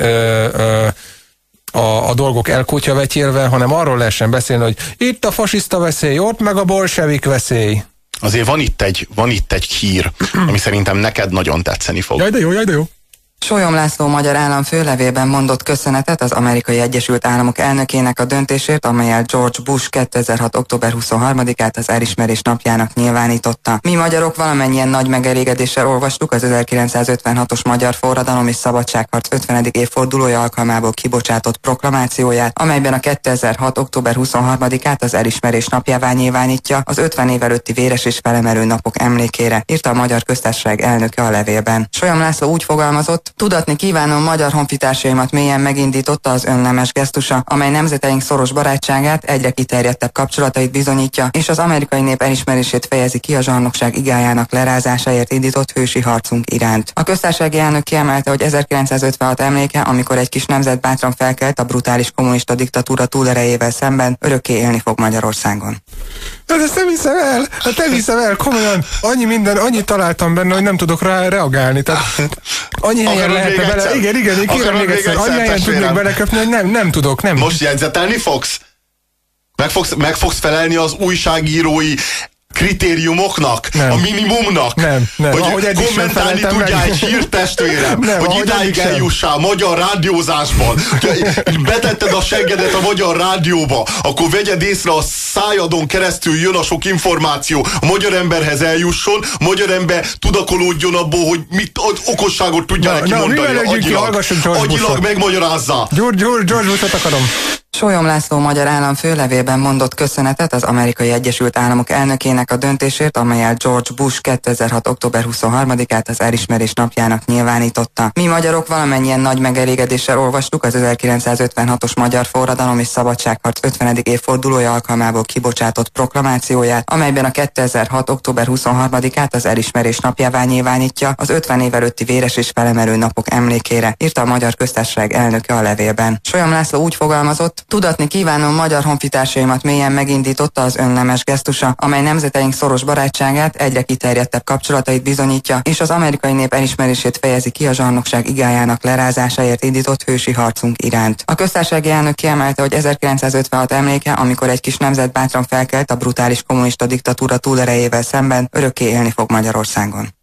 a dolgok elkutyavetjélve, hanem arról lehessen beszélni, hogy itt a fasiszta veszély, ott meg a bolsevik veszély. Azért van itt egy hír, ami szerintem neked nagyon tetszeni fog. Jaj, de jó. Sólyom László magyar államfő levélben mondott köszönetet az Amerikai Egyesült Államok elnökének a döntésért, amellyel George Bush 2006. október 23-át az elismerés napjának nyilvánította. Mi magyarok valamennyien nagy megelégedéssel olvastuk az 1956-os magyar forradalom és szabadságharc 50. évfordulója alkalmából kibocsátott proklamációját, amelyben a 2006. október 23-át az elismerés napjává nyilvánítja az 50 év előtti véres és felemelő napok emlékére, írta a Magyar Köztársaság elnöke a levélben. Sólyom László úgy fogalmazott: tudatni kívánom, magyar honfitársaimat mélyen megindította az önnemes gesztusa, amely nemzeteink szoros barátságát, egyre kiterjedtebb kapcsolatait bizonyítja, és az amerikai nép elismerését fejezi ki a zsarnokság igájának lerázásáért indított hősi harcunk iránt. A köztársasági elnök kiemelte, hogy 1956 emléke, amikor egy kis nemzet bátran felkelt a brutális kommunista diktatúra túlerejével szemben, örökké élni fog Magyarországon. Ezt nem hiszem el, komolyan, annyit találtam benne, hogy nem tudok rá reagálni, tehát annyi helyen lehetne bele, igen, kérem még egyszer, annyi helyen tudnék beleköpni, hogy nem tudok, nem. Most jegyzetelni fogsz? Meg fogsz felelni az újságírói kritériumoknak, a minimumnak, hogy kommentálni tudja egy hírtestvérem, hogy idáig eljussál magyar rádiózásban, betetted a seggedet a magyar rádióba, akkor vegyed észre, a szájadon keresztül jön a sok információ, a magyar emberhez eljusson, a magyar ember tudakolódjon abból, hogy mit okosságot tudja neki mondani, agyilag megmagyarázza. George Bushot akarom. Sólyom László magyar állam főlevében mondott köszönetet az Amerikai Egyesült Államok elnökének a döntésért, amellyel George Bush 2006. október 23-át az elismerés napjának nyilvánította. Mi magyarok valamennyien nagy megelégedéssel olvastuk az 1956-os magyar forradalom és szabadságharc 50. évfordulója alkalmából kibocsátott proklamációját, amelyben a 2006. október 23-át az elismerés napjává nyilvánítja az 50 év előtti véres és felemelő napok emlékére, írta a Magyar Köztársaság elnöke a levélben. Sólyom László úgy fogalmazott: tudatni kívánom, magyar honfitársaimat mélyen megindította az önlemes gesztusa, amely nemzeteink szoros barátságát, egyre kiterjedtebb kapcsolatait bizonyítja, és az amerikai nép elismerését fejezi ki a zsarnokság igájának lerázásáért indított hősi harcunk iránt. A köztársasági elnök kiemelte, hogy 1956 emléke, amikor egy kis nemzet bátran felkelt a brutális kommunista diktatúra túlerejével szemben, örökké élni fog Magyarországon.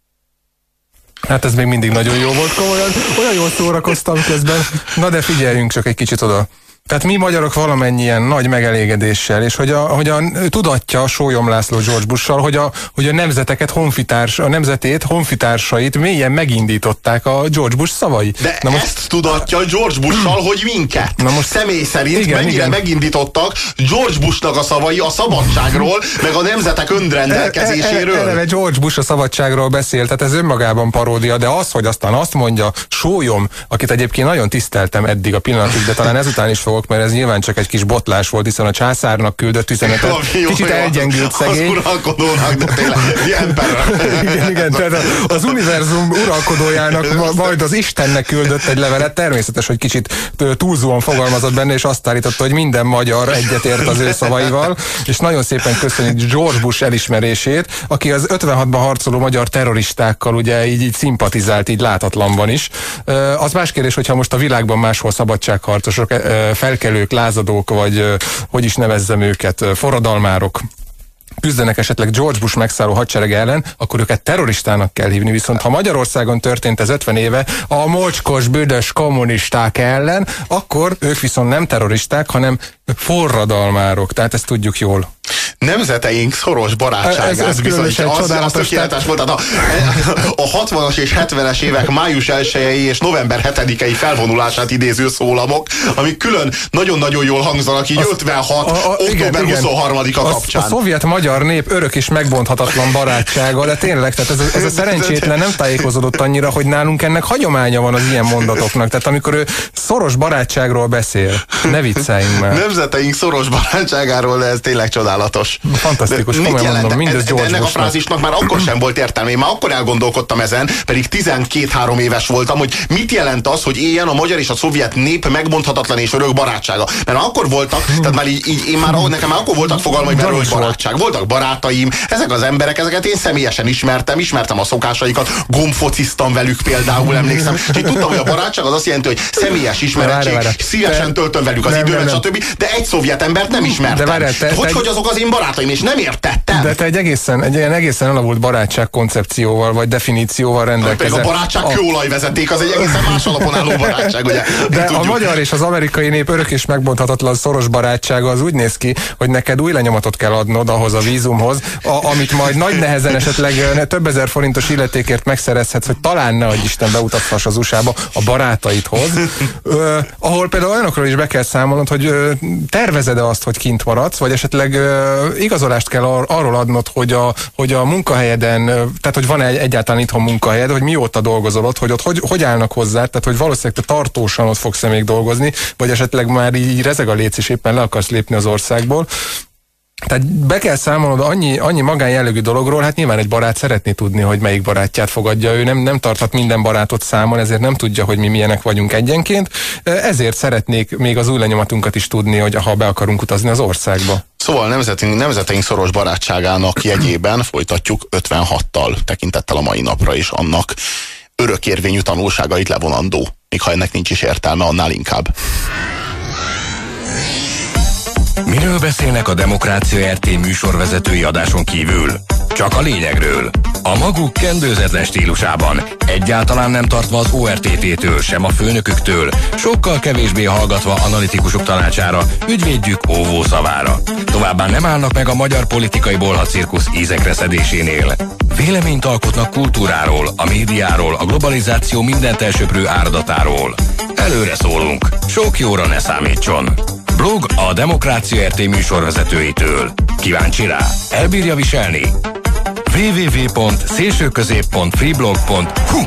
Hát ez még mindig nagyon jó volt, komolyan. Olyan jól szórakoztam közben. Na de figyeljünk csak egy kicsit oda. Tehát mi magyarok valamennyien nagy megelégedéssel, és hogy a tudatja Sólyom László George Bush-sal, hogy a nemzeteket a nemzetét, honfitársait mélyen megindították a George Bush szavai. De ezt tudatja George Bush-sal, hogy minket. Na most személy szerint mennyire megindítottak George Bush-nak a szavai a szabadságról, meg a nemzetek önrendelkezéséről. Eleve George Bush a szabadságról beszél, tehát ez önmagában paródia, de az, hogy aztán azt mondja Sólyom, akit egyébként nagyon tiszteltem eddig a pillanatig, de talán ezután is fogok, mert ez nyilván csak egy kis botlás volt, hiszen a császárnak küldött üzenetet. Kicsit elgyengült szegény. Az uralkodónak, de tényleg, igen, tehát az univerzum uralkodójának, majd az Istennek küldött egy levelet. Természetes, hogy kicsit túlzóan fogalmazott benne, és azt állította, hogy minden magyar egyetért az ő szavaival, és nagyon szépen köszönjük George Bush elismerését, aki az 56-ban harcoló magyar terroristákkal ugye így szimpatizált, így látatlanban is. Az más kérdés, hogyha most a világban máshol szabadságharcosok, felkelők, lázadók, vagy hogy is nevezzem őket, forradalmárok küzdenek esetleg George Bush megszálló hadsereg ellen, akkor őket terroristának kell hívni. Viszont ha Magyarországon történt ez 50 éve a mocskos, büdös kommunisták ellen, akkor ők viszont nem terroristák, hanem forradalmárok. Tehát ezt tudjuk jól. Nemzeteink szoros barátságát ez bizonyítja. Az tökéletes volt. A 60-as és 70-es évek május 1-i és november 7-i felvonulását idéző szólamok, amik külön nagyon-nagyon jól hangzanak, így 56. október 23-a kapcsán. A szovjet-magyar nép örök és megbonthatatlan barátsága, de tényleg, tehát ez a szerencsétlen nem tájékozódott annyira, hogy nálunk ennek hagyománya van az ilyen mondatoknak. Tehát amikor ő szoros barátságról beszél, ne vicceljünk már. Nemzeteink szoros barátságáról, de ez tényleg csodálatos. Fantasztikus, komolyan mondom, mindez George ennek Bushnak. A frázisnak már akkor sem volt értelme. Én már akkor elgondolkodtam ezen, pedig 12-3 éves voltam, hogy mit jelent az, hogy éljen a magyar és a szovjet nép megmondhatatlan és örök barátsága. Mert már akkor voltak, tehát már nekem már akkor voltak fogalmaim erről, hogy barátság. Voltak barátaim, ezek az emberek, ezeket én személyesen ismertem a szokásaikat, gombfociztam velük például, emlékszem. És én tudtam, hogy a barátság az azt jelenti, hogy személyes ismerettség, szívesen töltöm velük az időmet, stb. De egy szovjet embert nem ismertem. Hogy azok az én barátaim, és nem értettem. De te egy ilyen egészen elavult barátság koncepcióval, vagy definícióval rendelkezel. A barátság kőolajvezeték, az egy egészen más alapon álló barátság, ugye? De a magyar és az amerikai nép örök és megbonthatatlan szoros barátsága az úgy néz ki, hogy neked új lenyomatot kell adnod ahhoz a vízumhoz, amit majd nagy nehezen esetleg több ezer forintos illetékért megszerezhetsz, hogy talán nehogy Isten beutazhass az USA-ba a barátaidhoz. Ahol például olyanokról is be kell számolnod, hogy tervezed-e azt, hogy kint maradsz, vagy esetleg igazolást kell arról adnod, hogy a munkahelyeden, tehát hogy van egyáltalán itthon munkahelyed, hogy mióta dolgozol ott, hogy ott hogy állnak hozzá, tehát hogy valószínűleg te tartósan ott fogsz még dolgozni, vagy esetleg már így rezeg a léc, és éppen le akarsz lépni az országból. Tehát be kell számolnod annyi magánjellegű dologról, hát nyilván egy barát szeretné tudni, hogy melyik barátját fogadja, ő nem tarthat minden barátot számon, ezért nem tudja, hogy mi milyenek vagyunk egyenként, ezért szeretnék még az új lenyomatunkat is tudni, hogy ha be akarunk utazni az országba. Szóval nemzeteink szoros barátságának jegyében folytatjuk 56-tal, tekintettel a mai napra is annak örökérvényű tanulságait levonandó. Még ha ennek nincs is értelme, annál inkább. Miről beszélnek a Demokrácia RT műsorvezetői adáson kívül? Csak a lényegről. A maguk kendőzetlen stílusában, egyáltalán nem tartva az ORTT-től, sem a főnöküktől, sokkal kevésbé hallgatva analitikusok tanácsára, ügyvédjük óvó szavára. Továbbá nem állnak meg a magyar politikai bolhacirkusz ízekre szedésénél. Véleményt alkotnak kultúráról, a médiáról, a globalizáció mindent elsöprő áradatáról. Előre szólunk, sok jóra ne számítson. Blog a Demokrácia RT műsorvezetőitől. Kíváncsi rá? Elbírja viselni? www.szélsőközép.freeblog.hu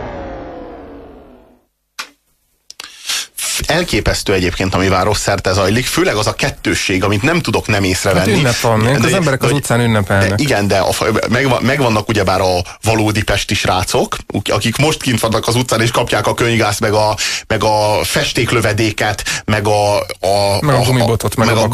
Elképesztő egyébként, ami városszerte zajlik, főleg az a kettősség, amit nem tudok nem észrevenni. Hát ünnep van, az emberek az utcán ünnepelnek. Igen, de megvannak ugyebár a valódi pesti srácok, akik most kint vannak az utcán és kapják a könyvgázt, meg a festéklövedéket, meg a gumibotot,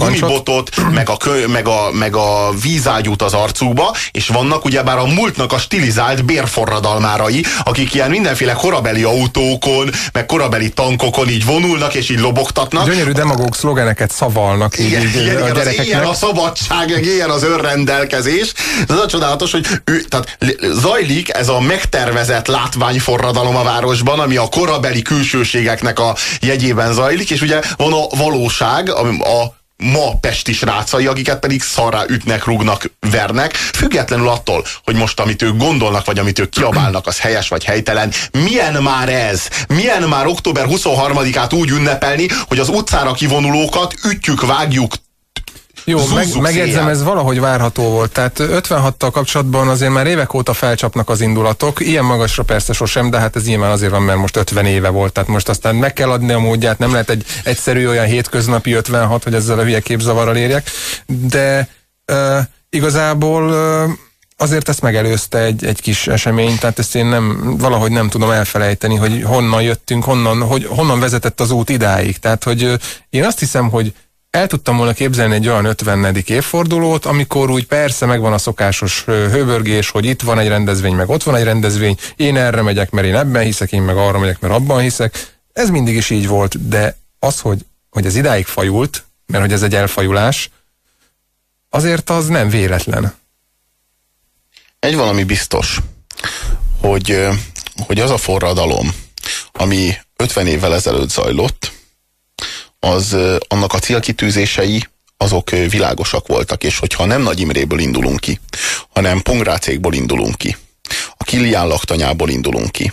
meg a vízágyút az arcukba, és vannak ugyebár a múltnak a stilizált bérforradalmárai, akik ilyen mindenféle korabeli autókon, meg korabeli tankokon így vonulnak, és így lobogtatnak. Gyönyörű demagóg szlogeneket szavalnak így a gyerekeknek. Ilyen a szabadság, ilyen az önrendelkezés. Ez a csodálatos, hogy tehát zajlik ez a megtervezett látványforradalom a városban, ami a korabeli külsőségeknek a jegyében zajlik, és ugye van a valóság, a ma pesti srácai, akiket pedig szarrá ütnek, rúgnak, vernek, függetlenül attól, hogy most amit ők gondolnak, vagy amit ők kiabálnak, az helyes vagy helytelen. Milyen már ez? Milyen már október 23-át úgy ünnepelni, hogy az utcára kivonulókat ütjük, vágjuk, jó, megjegyzem, ez valahogy várható volt. Tehát 56-tal kapcsolatban azért már évek óta felcsapnak az indulatok. Ilyen magasra persze sosem, de hát ez nyilván azért van, mert most 50 éve volt. Tehát most aztán meg kell adni a módját, nem lehet egy egyszerű olyan hétköznapi 56, hogy ezzel a hülye képzavarral érjek. De igazából azért ezt megelőzte egy kis esemény, tehát ezt én valahogy nem tudom elfelejteni, hogy honnan jöttünk, honnan vezetett az út idáig. Tehát, hogy én azt hiszem, hogy el tudtam volna képzelni egy olyan 50. évfordulót, amikor úgy persze megvan a szokásos hőbörgés, hogy itt van egy rendezvény, meg ott van egy rendezvény, én erre megyek, mert én ebben hiszek, én meg arra megyek, mert abban hiszek. Ez mindig is így volt, de az, hogy ez idáig fajult, mert hogy ez egy elfajulás, azért az nem véletlen. Egy valami biztos, hogy az a forradalom, ami 50 évvel ezelőtt zajlott, annak a célkitűzései azok világosak voltak, és hogyha nem Nagy Imréből indulunk ki, hanem Pongrácékból indulunk ki, a Kilián laktanyából indulunk ki,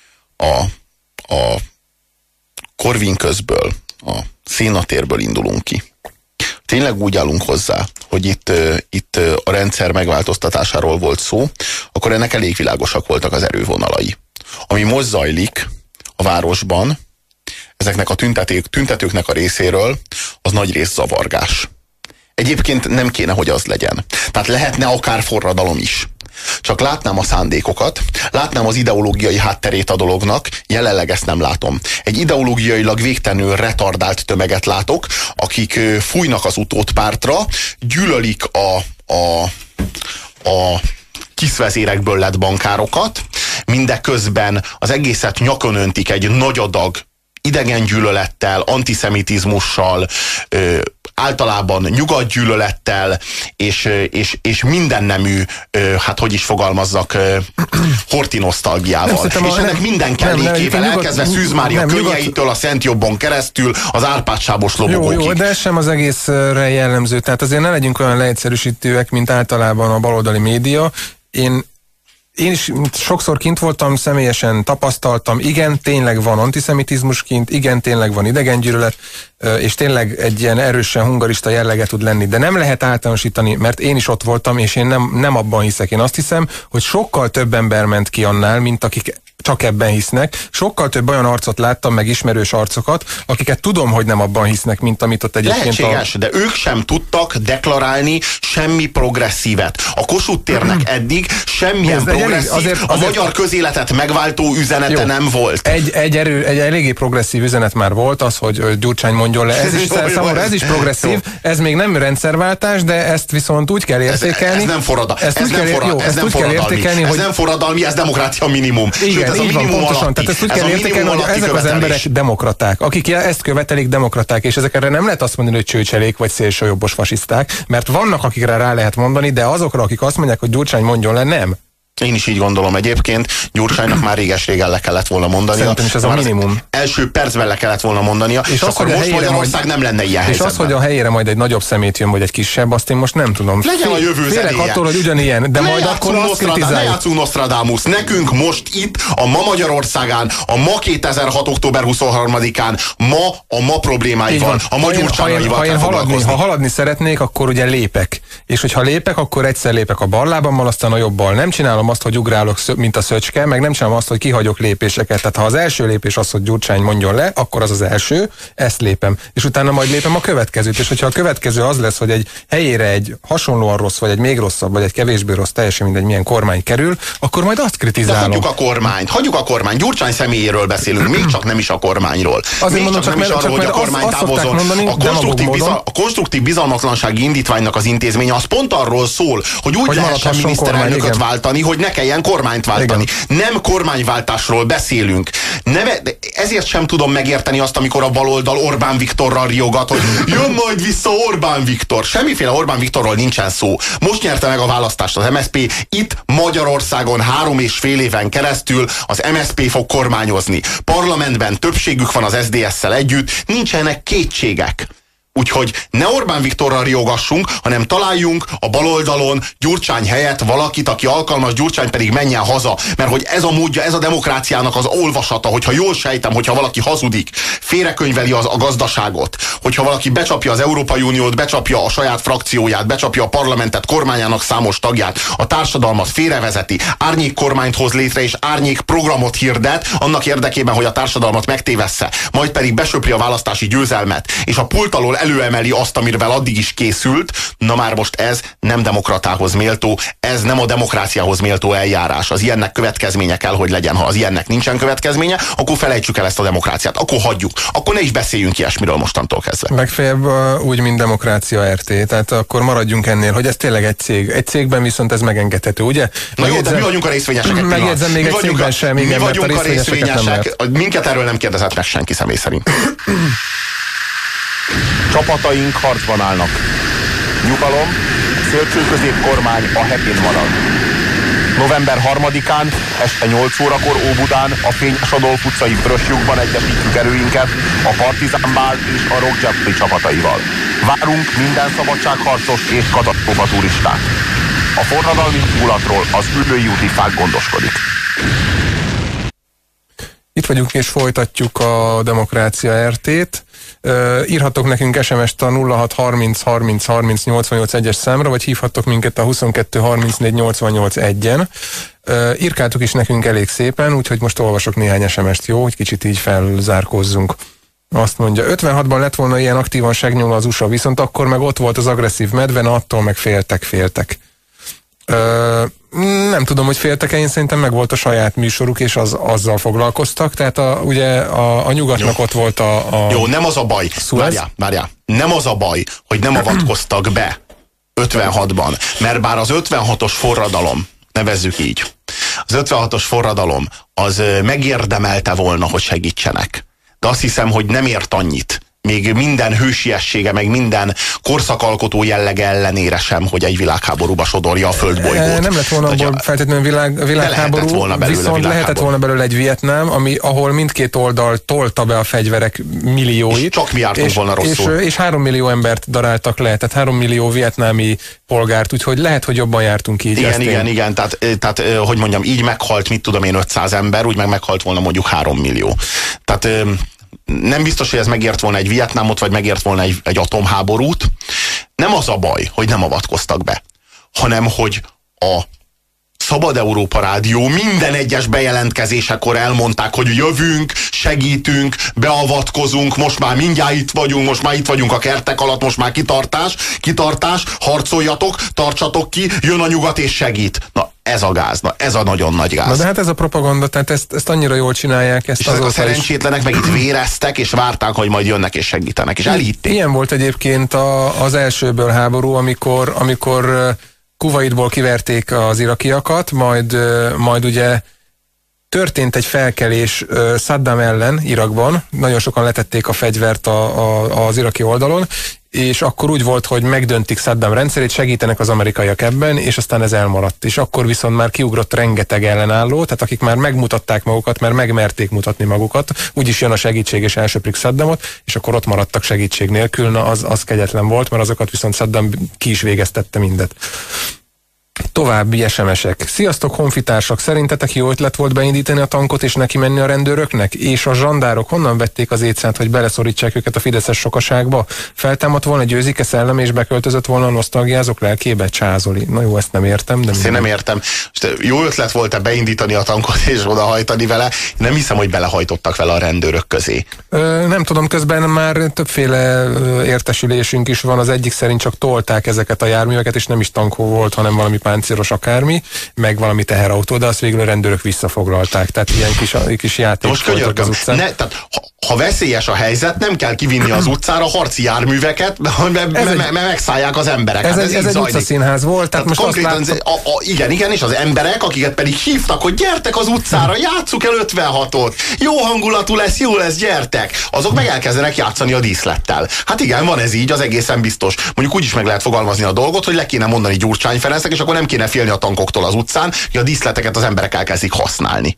a Korvin közből, a Szénatérből indulunk ki, tényleg úgy állunk hozzá, hogy itt a rendszer megváltoztatásáról volt szó, akkor ennek elég világosak voltak az erővonalai. Ami most zajlik a városban, ezeknek a tüntetőknek a részéről, az nagyrészt zavargás. Egyébként nem kéne, hogy az legyen. Tehát lehetne akár forradalom is. Csak látnám a szándékokat, látnám az ideológiai hátterét a dolognak, jelenleg ezt nem látom. Egy ideológiailag végtelenül retardált tömeget látok, akik fújnak az utódpártra, gyűlölik a kiszvezérekből lett bankárokat, mindeközben az egészet nyakon öntik egy nagy adag idegengyűlölettel, antiszemitizmussal, általában nyugatgyűlölettel, és mindennemű, hát hogy is fogalmazzak, horti nosztalgiával. És ennek minden kellékével, elkezdve Szűz Mária könnyeitől, a Szent Jobbon keresztül, az Árpád-sábos lobogókig. Jó, de ez sem az egészre jellemző. Tehát azért ne legyünk olyan leegyszerűsítőek, mint általában a baloldali média. Én is sokszor kint voltam, személyesen tapasztaltam, igen, tényleg van antiszemitizmus kint, igen, tényleg van idegengyűlölet, és tényleg egy ilyen erősen hungarista jellege tud lenni, de nem lehet általánosítani, mert én is ott voltam, és én nem abban hiszek. Én azt hiszem, hogy sokkal több ember ment ki annál, mint akik csak ebben hisznek. Sokkal több olyan arcot láttam, meg ismerős arcokat, akiket tudom, hogy nem abban hisznek, mint amit ott egyébként... Lehetséges, de ők sem tudtak deklarálni semmi progresszívet. A Kossuth térnek eddig semmilyen progresszív, a magyar közéletet megváltó üzenete nem volt. Egy eléggé progresszív üzenet már volt, az, hogy Gyurcsány mondjon le. Számomra ez is progresszív, ez még nem rendszerváltás, de ezt viszont úgy kell értékelni. Ez nem forradalmi, ez demokrácia minimum. Igen, ez a minimum pontosan, alatti. Tehát ezt úgy kell értékelni, hogy ezek az emberek demokraták, akik ezt követelik, demokraták, és ezekre nem lehet azt mondani, hogy csőcselék vagy szélsőjobbos fasiszták, mert vannak, akikre rá lehet mondani, de azokra, akik azt mondják, hogy Gyurcsány mondjon le, nem. Én is így gondolom egyébként, Gyurcsánynak már réges-régen le kellett volna mondania. Szerintem is ez a minimum. Első percben le kellett volna mondania, és az, hogy most Magyarország nem lenne ilyen helyzetben. És az, hogy a helyére majd egy nagyobb szemét jön, vagy egy kisebb, azt én most nem tudom. Legyen a jövő zenéje. Félek attól, hogy ugyanilyen, de majd akkor azt kritizáljuk. Ne játszunk Nostradamus. Nekünk most itt, a ma Magyarországán, a ma 2006. október 23-án, a ma problémáival, a ma Gyurcsányaival kell foglalkozni. Ha haladni szeretnék, akkor ugye lépek. És hogyha lépek, akkor egyszer lépek a bal lábammal, aztán a jobbal. Nem csinálom azt, hogy ugrálok, mint a szöcske, meg nem csinálom azt, hogy kihagyok lépéseket. Tehát ha az első lépés az, hogy Gyurcsány mondjon le, akkor az első, ezt lépem. És utána majd lépem a következőt. És hogyha a következő az lesz, hogy egy helyére egy hasonlóan rossz, vagy egy még rosszabb, vagy egy kevésbé rossz, teljesen mindegy milyen kormány kerül, akkor majd azt kritizálom. De hagyjuk a kormányt. Gyurcsány személyéről beszélünk, még csak nem is a kormányról. Azért mondom, csak nem is arról, hogy a kormány távozol. A konstruktív bizalmatlansági indítványnak az intézménye az pont arról szól, hogy úgy lehessen miniszterelnököt váltani, hogy ne kelljen kormányt váltani. Igen. Nem kormányváltásról beszélünk. Ezért sem tudom megérteni azt, amikor a baloldal Orbán Viktorral riogat, hogy jön majd vissza Orbán Viktor. Semmiféle Orbán Viktorról nincsen szó. Most nyerte meg a választást az MSZP. Itt Magyarországon 3,5 éven keresztül az MSZP fog kormányozni. Parlamentben többségük van az SZDSZ-szel együtt, nincsenek kétségek. Úgyhogy ne Orbán Viktorral riogassunk, hanem találjunk a baloldalon Gyurcsány helyett valakit, aki alkalmas, Gyurcsány pedig menjen haza. Mert hogy ez a módja, ez a demokráciának az olvasata, hogyha jól sejtem, hogyha valaki hazudik, félrekönyveli a gazdaságot, hogyha valaki becsapja az Európai Uniót, becsapja a saját frakcióját, becsapja a parlamentet, kormányának számos tagját, a társadalmat félrevezeti, árnyék kormányt hoz létre és árnyék programot hirdet, annak érdekében, hogy a társadalmat megtévessze, majd pedig besöpri a választási győzelmet, és a pult alól előemeli azt, amivel addig is készült, na már most ez nem demokratához méltó, ez nem a demokráciához méltó eljárás. Az ilyennek következménye kell, hogy legyen. Ha az ilyennek nincsen következménye, akkor felejtsük el ezt a demokráciát. Akkor hagyjuk. Akkor ne is beszéljünk ilyesmiről mostantól kezdve. Legfeljebb úgy, mint Demokrácia RT. Tehát akkor maradjunk ennél, hogy ez tényleg egy cég. Egy cégben viszont ez megengedhető, ugye? Na jó, de mi vagyunk a részvényesek. Megjegyzem még egy cégben sem. Mi vagyunk a részvényesek. Minket erről nem kérdezett meg senki személy szerint. Csapataink harcban állnak. Nyugalom, szélsőközép kormány a hetén marad. November 3-án este 8 órakor Óbudán a Fényes Adolf utcai Vöröslyukban egyesítjük erőinket a Partizán Bál és a Rock Jeopardy csapataival. Várunk minden szabadságharcos és katasztrófa turistát. A forradalmi hangulatról az Üllői úti fák gondoskodik. Itt vagyunk és folytatjuk a Demokrácia RT-t. Írhattok nekünk SMS-t a 06 30 30 30 88 1-es számra, vagy hívhattok minket a 22 34 88 1-en. Írkáltuk is nekünk elég szépen, úgyhogy most olvasok néhány SMS-t, jó? Hogy kicsit így felzárkózzunk. Azt mondja, 56-ban lett volna ilyen aktívan segnyúl az USA, viszont akkor meg ott volt az agresszív medve, attól meg féltek. Nem tudom, hogy féltek-e, én szerintem meg volt a saját műsoruk, és azzal foglalkoztak, tehát ugye a nyugatnak ott volt a Jó, nem az a baj, várjál, nem az a baj, hogy nem avatkoztak be 56-ban, mert bár az 56-os forradalom, nevezzük így, az 56-os forradalom az megérdemelte volna, hogy segítsenek, de azt hiszem, hogy nem ért annyit, még minden hősiessége, meg minden korszakalkotó jellege ellenére sem, hogy egy világháborúba sodorja a földbolygót. Nem lett volna abból feltétlenül világháború, viszont lehetett volna belőle egy Vietnám, ahol mindkét oldal tolta be a fegyverek millióit. És csak mi jártunk volna rosszul. És 3 millió embert daráltak le, tehát 3 millió vietnámi polgárt, úgyhogy lehet, hogy jobban jártunk így. Igen, tehát hogy mondjam, így meghalt, mit tudom én, 500 ember, úgy meg meghalt volna mondjuk 3 millió. Tehát nem biztos, hogy ez megért volna egy Vietnámot, vagy megért volna egy atomháborút. Nem az a baj, hogy nem avatkoztak be, hanem hogy a Szabad Európa Rádió minden egyes bejelentkezésekor elmondták, hogy jövünk, segítünk, beavatkozunk, most már mindjárt itt vagyunk, most már itt vagyunk a kertek alatt, most már kitartás, harcoljatok, tartsatok ki, jön a nyugat és segít. Na, ez a gáz, ez a nagyon nagy gáz. Na de hát ez a propaganda, tehát ezt annyira jól csinálják. És ezek a szerencsétlenek meg itt véreztek, és várták, hogy majd jönnek és segítenek, és elhitték. Ilyen volt egyébként az elsőből háború, amikor Kuwaitból kiverték az irakiakat, majd ugye történt egy felkelés Saddam ellen Irakban, nagyon sokan letették a fegyvert az iraki oldalon, és akkor úgy volt, hogy megdöntik Saddam rendszerét, segítenek az amerikaiak ebben, és aztán ez elmaradt. És akkor viszont már kiugrott rengeteg ellenálló, tehát akik már megmutatták magukat, már megmerték mutatni magukat, úgyis jön a segítség és elsöprik Saddamot, és akkor ott maradtak segítség nélkül, na az kegyetlen volt, mert azokat viszont Saddam ki is végeztette mindet. További SMS-ek. Sziasztok, honfitársak! Szerintetek jó ötlet volt beindítani a tankot és neki menni a rendőröknek? És a zsandárok honnan vették az étszánt, hogy beleszorítsák őket a fideszes sokaságba? Feltámadt volna Győzike szellem és beköltözött volna a nosztalgiázók lelkébe? Csázoli. Na jó, ezt nem értem. De én nem értem. Jó ötlet volt-e beindítani a tankot és odahajtani vele? Nem hiszem, hogy belehajtottak vele a rendőrök közé. Nem tudom, közben már többféle értesülésünk is van. Az egyik szerint csak tolták ezeket a járműveket, és nem is tankó volt, hanem valami páncélos akármi, meg valami teherautó, de azt végül a rendőrök visszafoglalták. Tehát ilyen kis játék most voltak az utcán. Tehát, ha veszélyes a helyzet, nem kell kivinni az utcára harci járműveket, mert megszállják az embereket. Ez egy utcaszínház volt. Tehát most konkrétan igen, és az emberek, akiket pedig hívtak, hogy gyertek az utcára, játsszuk el 56-ot, jó hangulatú lesz, jó lesz, gyertek. Azok meg elkezdenek játszani a díszlettel. Hát igen, van ez így, az egészen biztos. Mondjuk úgy is meg lehet fogalmazni a dolgot, hogy le kéne mondani Gyurcsány Ferencnek, és akkor nem kéne félni a tankoktól az utcán, hogy a díszleteket az emberek elkezdik használni.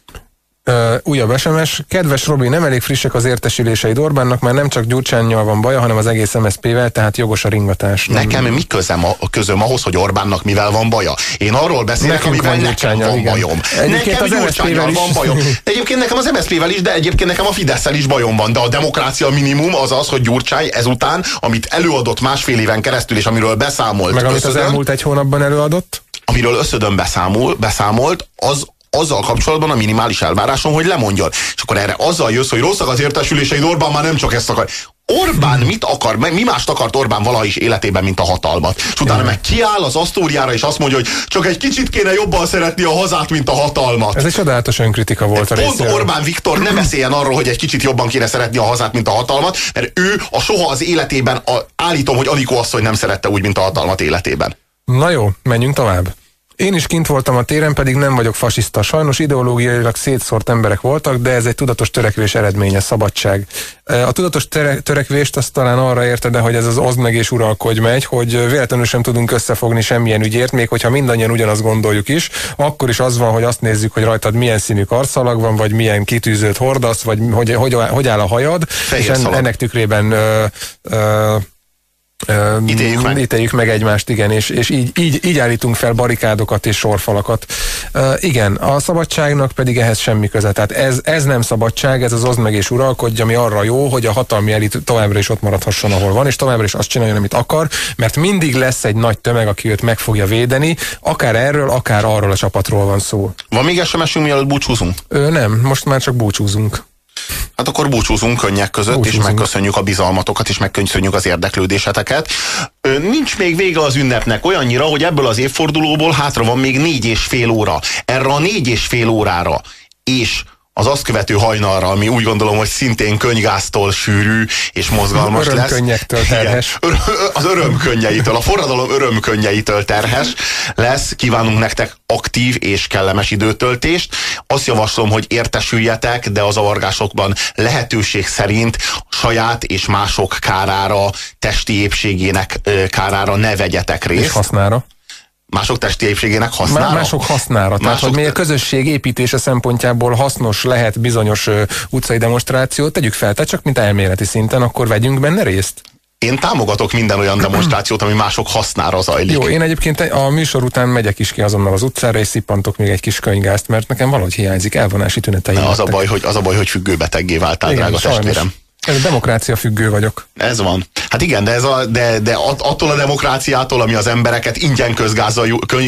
Újabb SMS. Kedves Robi, nem elég frissek az értesüléseid Orbánnak, már nem csak Gyurcsánnyal van baja, hanem az egész MSZP-vel, tehát jogos a ringatás. Nekem mi közöm ahhoz, hogy Orbánnak mivel van baja? Én arról beszélek, amivel nekem van bajom. Nekem Gyurcsánnyal van bajom. Egyébként nekem az MSZP-vel is, de egyébként nekem a Fidesszel is bajom van. De a demokrácia minimum az az, hogy Gyurcsány ezután, amit előadott másfél éven keresztül, és amiről beszámolt. Meg amit az elmúlt egy hónapban előadott? Amiről összödön beszámolt, az azzal kapcsolatban a minimális elvárásom, hogy lemondjon. És akkor erre azzal jössz, hogy rosszak az értesüléseid, Orbán már nem csak ezt akar. Orbán mit akar? Mi mást akart Orbán valaha is életében, mint a hatalmat? És utána meg kiáll az Asztóriára, és azt mondja, hogy csak egy kicsit kéne jobban szeretni a hazát, mint a hatalmat. Ez egy csodálatos önkritika volt a részéről. Pont Orbán Viktor ne beszéljen arról, hogy egy kicsit jobban kéne szeretni a hazát, mint a hatalmat, mert ő soha az életében, állítom, hogy Anikó asszony nem szerette úgy, mint a hatalmat életében. Na jó, menjünk tovább. Én is kint voltam a téren, pedig nem vagyok fasiszta. Sajnos ideológiailag szétszórt emberek voltak, de ez egy tudatos törekvés eredménye, szabadság. A tudatos törekvést azt talán arra érted, de hogy ez az oszd meg és uralkodj megy, hogy véletlenül sem tudunk összefogni semmilyen ügyért, még hogyha mindannyian ugyanazt gondoljuk is, akkor is az van, hogy azt nézzük, hogy rajtad milyen színű karsszalag van, vagy milyen kitűzőt hordasz, vagy hogy áll a hajad, és ennek tükrében ítéljük meg egymást, igen, és így állítunk fel barikádokat és sorfalakat. Igen, a szabadságnak pedig ehhez semmi köze. Tehát ez nem szabadság, ez az oszd meg és uralkodj, ami arra jó, hogy a hatalmi elit továbbra is ott maradhasson, ahol van, és továbbra is azt csináljon, amit akar, mert mindig lesz egy nagy tömeg, aki őt meg fogja védeni, akár erről, akár arról a csapatról van szó. Van még SMS-ünk, mielőtt búcsúzunk? Nem, most már csak búcsúzunk. Hát akkor búcsúzunk könnyek között, és megköszönjük a bizalmatokat, és megköszönjük az érdeklődéseteket. Nincs még vége az ünnepnek olyannyira, hogy ebből az évfordulóból hátra van még 4,5 óra. Erre a 4,5 órára és az azt követő hajnalra, ami úgy gondolom, hogy szintén könygáztól sűrű és mozgalmas lesz. Örömkönnyektől terhes. Az örömkönnyeitől, a forradalom örömkönnyeitől terhes lesz. Kívánunk nektek aktív és kellemes időtöltést. Azt javaslom, hogy értesüljetek, de a zavargásokban lehetőség szerint saját és mások kárára, testi épségének kárára ne vegyetek részt. És hasznára. Mások testi épségének hasznára? Mások hasznára. Tehát, hogy miért közösség építése szempontjából hasznos lehet bizonyos utcai demonstrációt, tegyük fel, tehát csak mint elméleti szinten, akkor vegyünk benne részt. Én támogatok minden olyan demonstrációt, ami mások hasznára zajlik. Jó, én egyébként a műsor után megyek is ki azonnal az utcára, és szippantok még egy kis könygázt, mert nekem valahogy hiányzik, elvonási tüneteim. Az a baj, hogy függőbeteggé váltál, igen, drága testvérem. Ez a demokrácia függő vagyok. Ez van. Hát igen, de attól a demokráciától, ami az embereket ingyen könygáz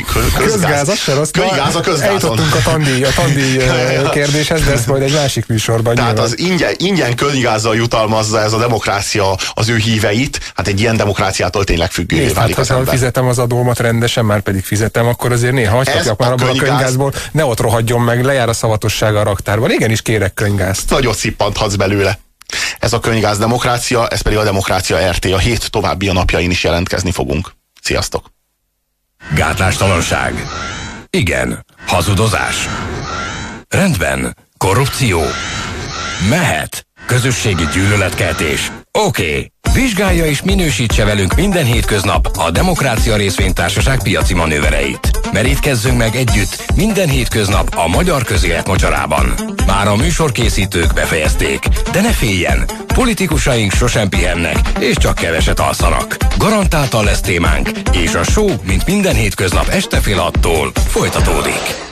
a közgázon. Eljutottunk a tandi kérdéshez, de ezt majd egy másik műsorban. Tehát nyilván. Az ingyen könygázzal jutalmazza ez a demokrácia az ő híveit, hát egy ilyen demokráciától tényleg függővé válik hát, az ember. Ha fizetem az adómat rendesen, már pedig fizetem, akkor azért néha hagyhatjak már abban a könygázból, ne ott rohadjon meg, lejár a szavatossága a raktárban. Igenis kérek könygázt. Nagyot szippanthatsz belőle. Ez a könygáz demokrácia, ez pedig a Demokrácia RT. A hét további napjain is jelentkezni fogunk. Sziasztok! Gátlástalanság. Igen. Hazudozás. Rendben. Korrupció? Mehet. Közösségi gyűlöletkeltés? Oké. Vizsgálja és minősítse velünk minden hétköznap a Demokrácia Részvénytársaság piaci manővereit. Merítkezzünk meg együtt minden hétköznap a magyar közélet mocsarában. Már a műsorkészítők befejezték, de ne féljen, politikusaink sosem pihennek, és csak keveset alszanak. Garantáltan lesz témánk, és a show, mint minden hétköznap este fél 6-tól folytatódik.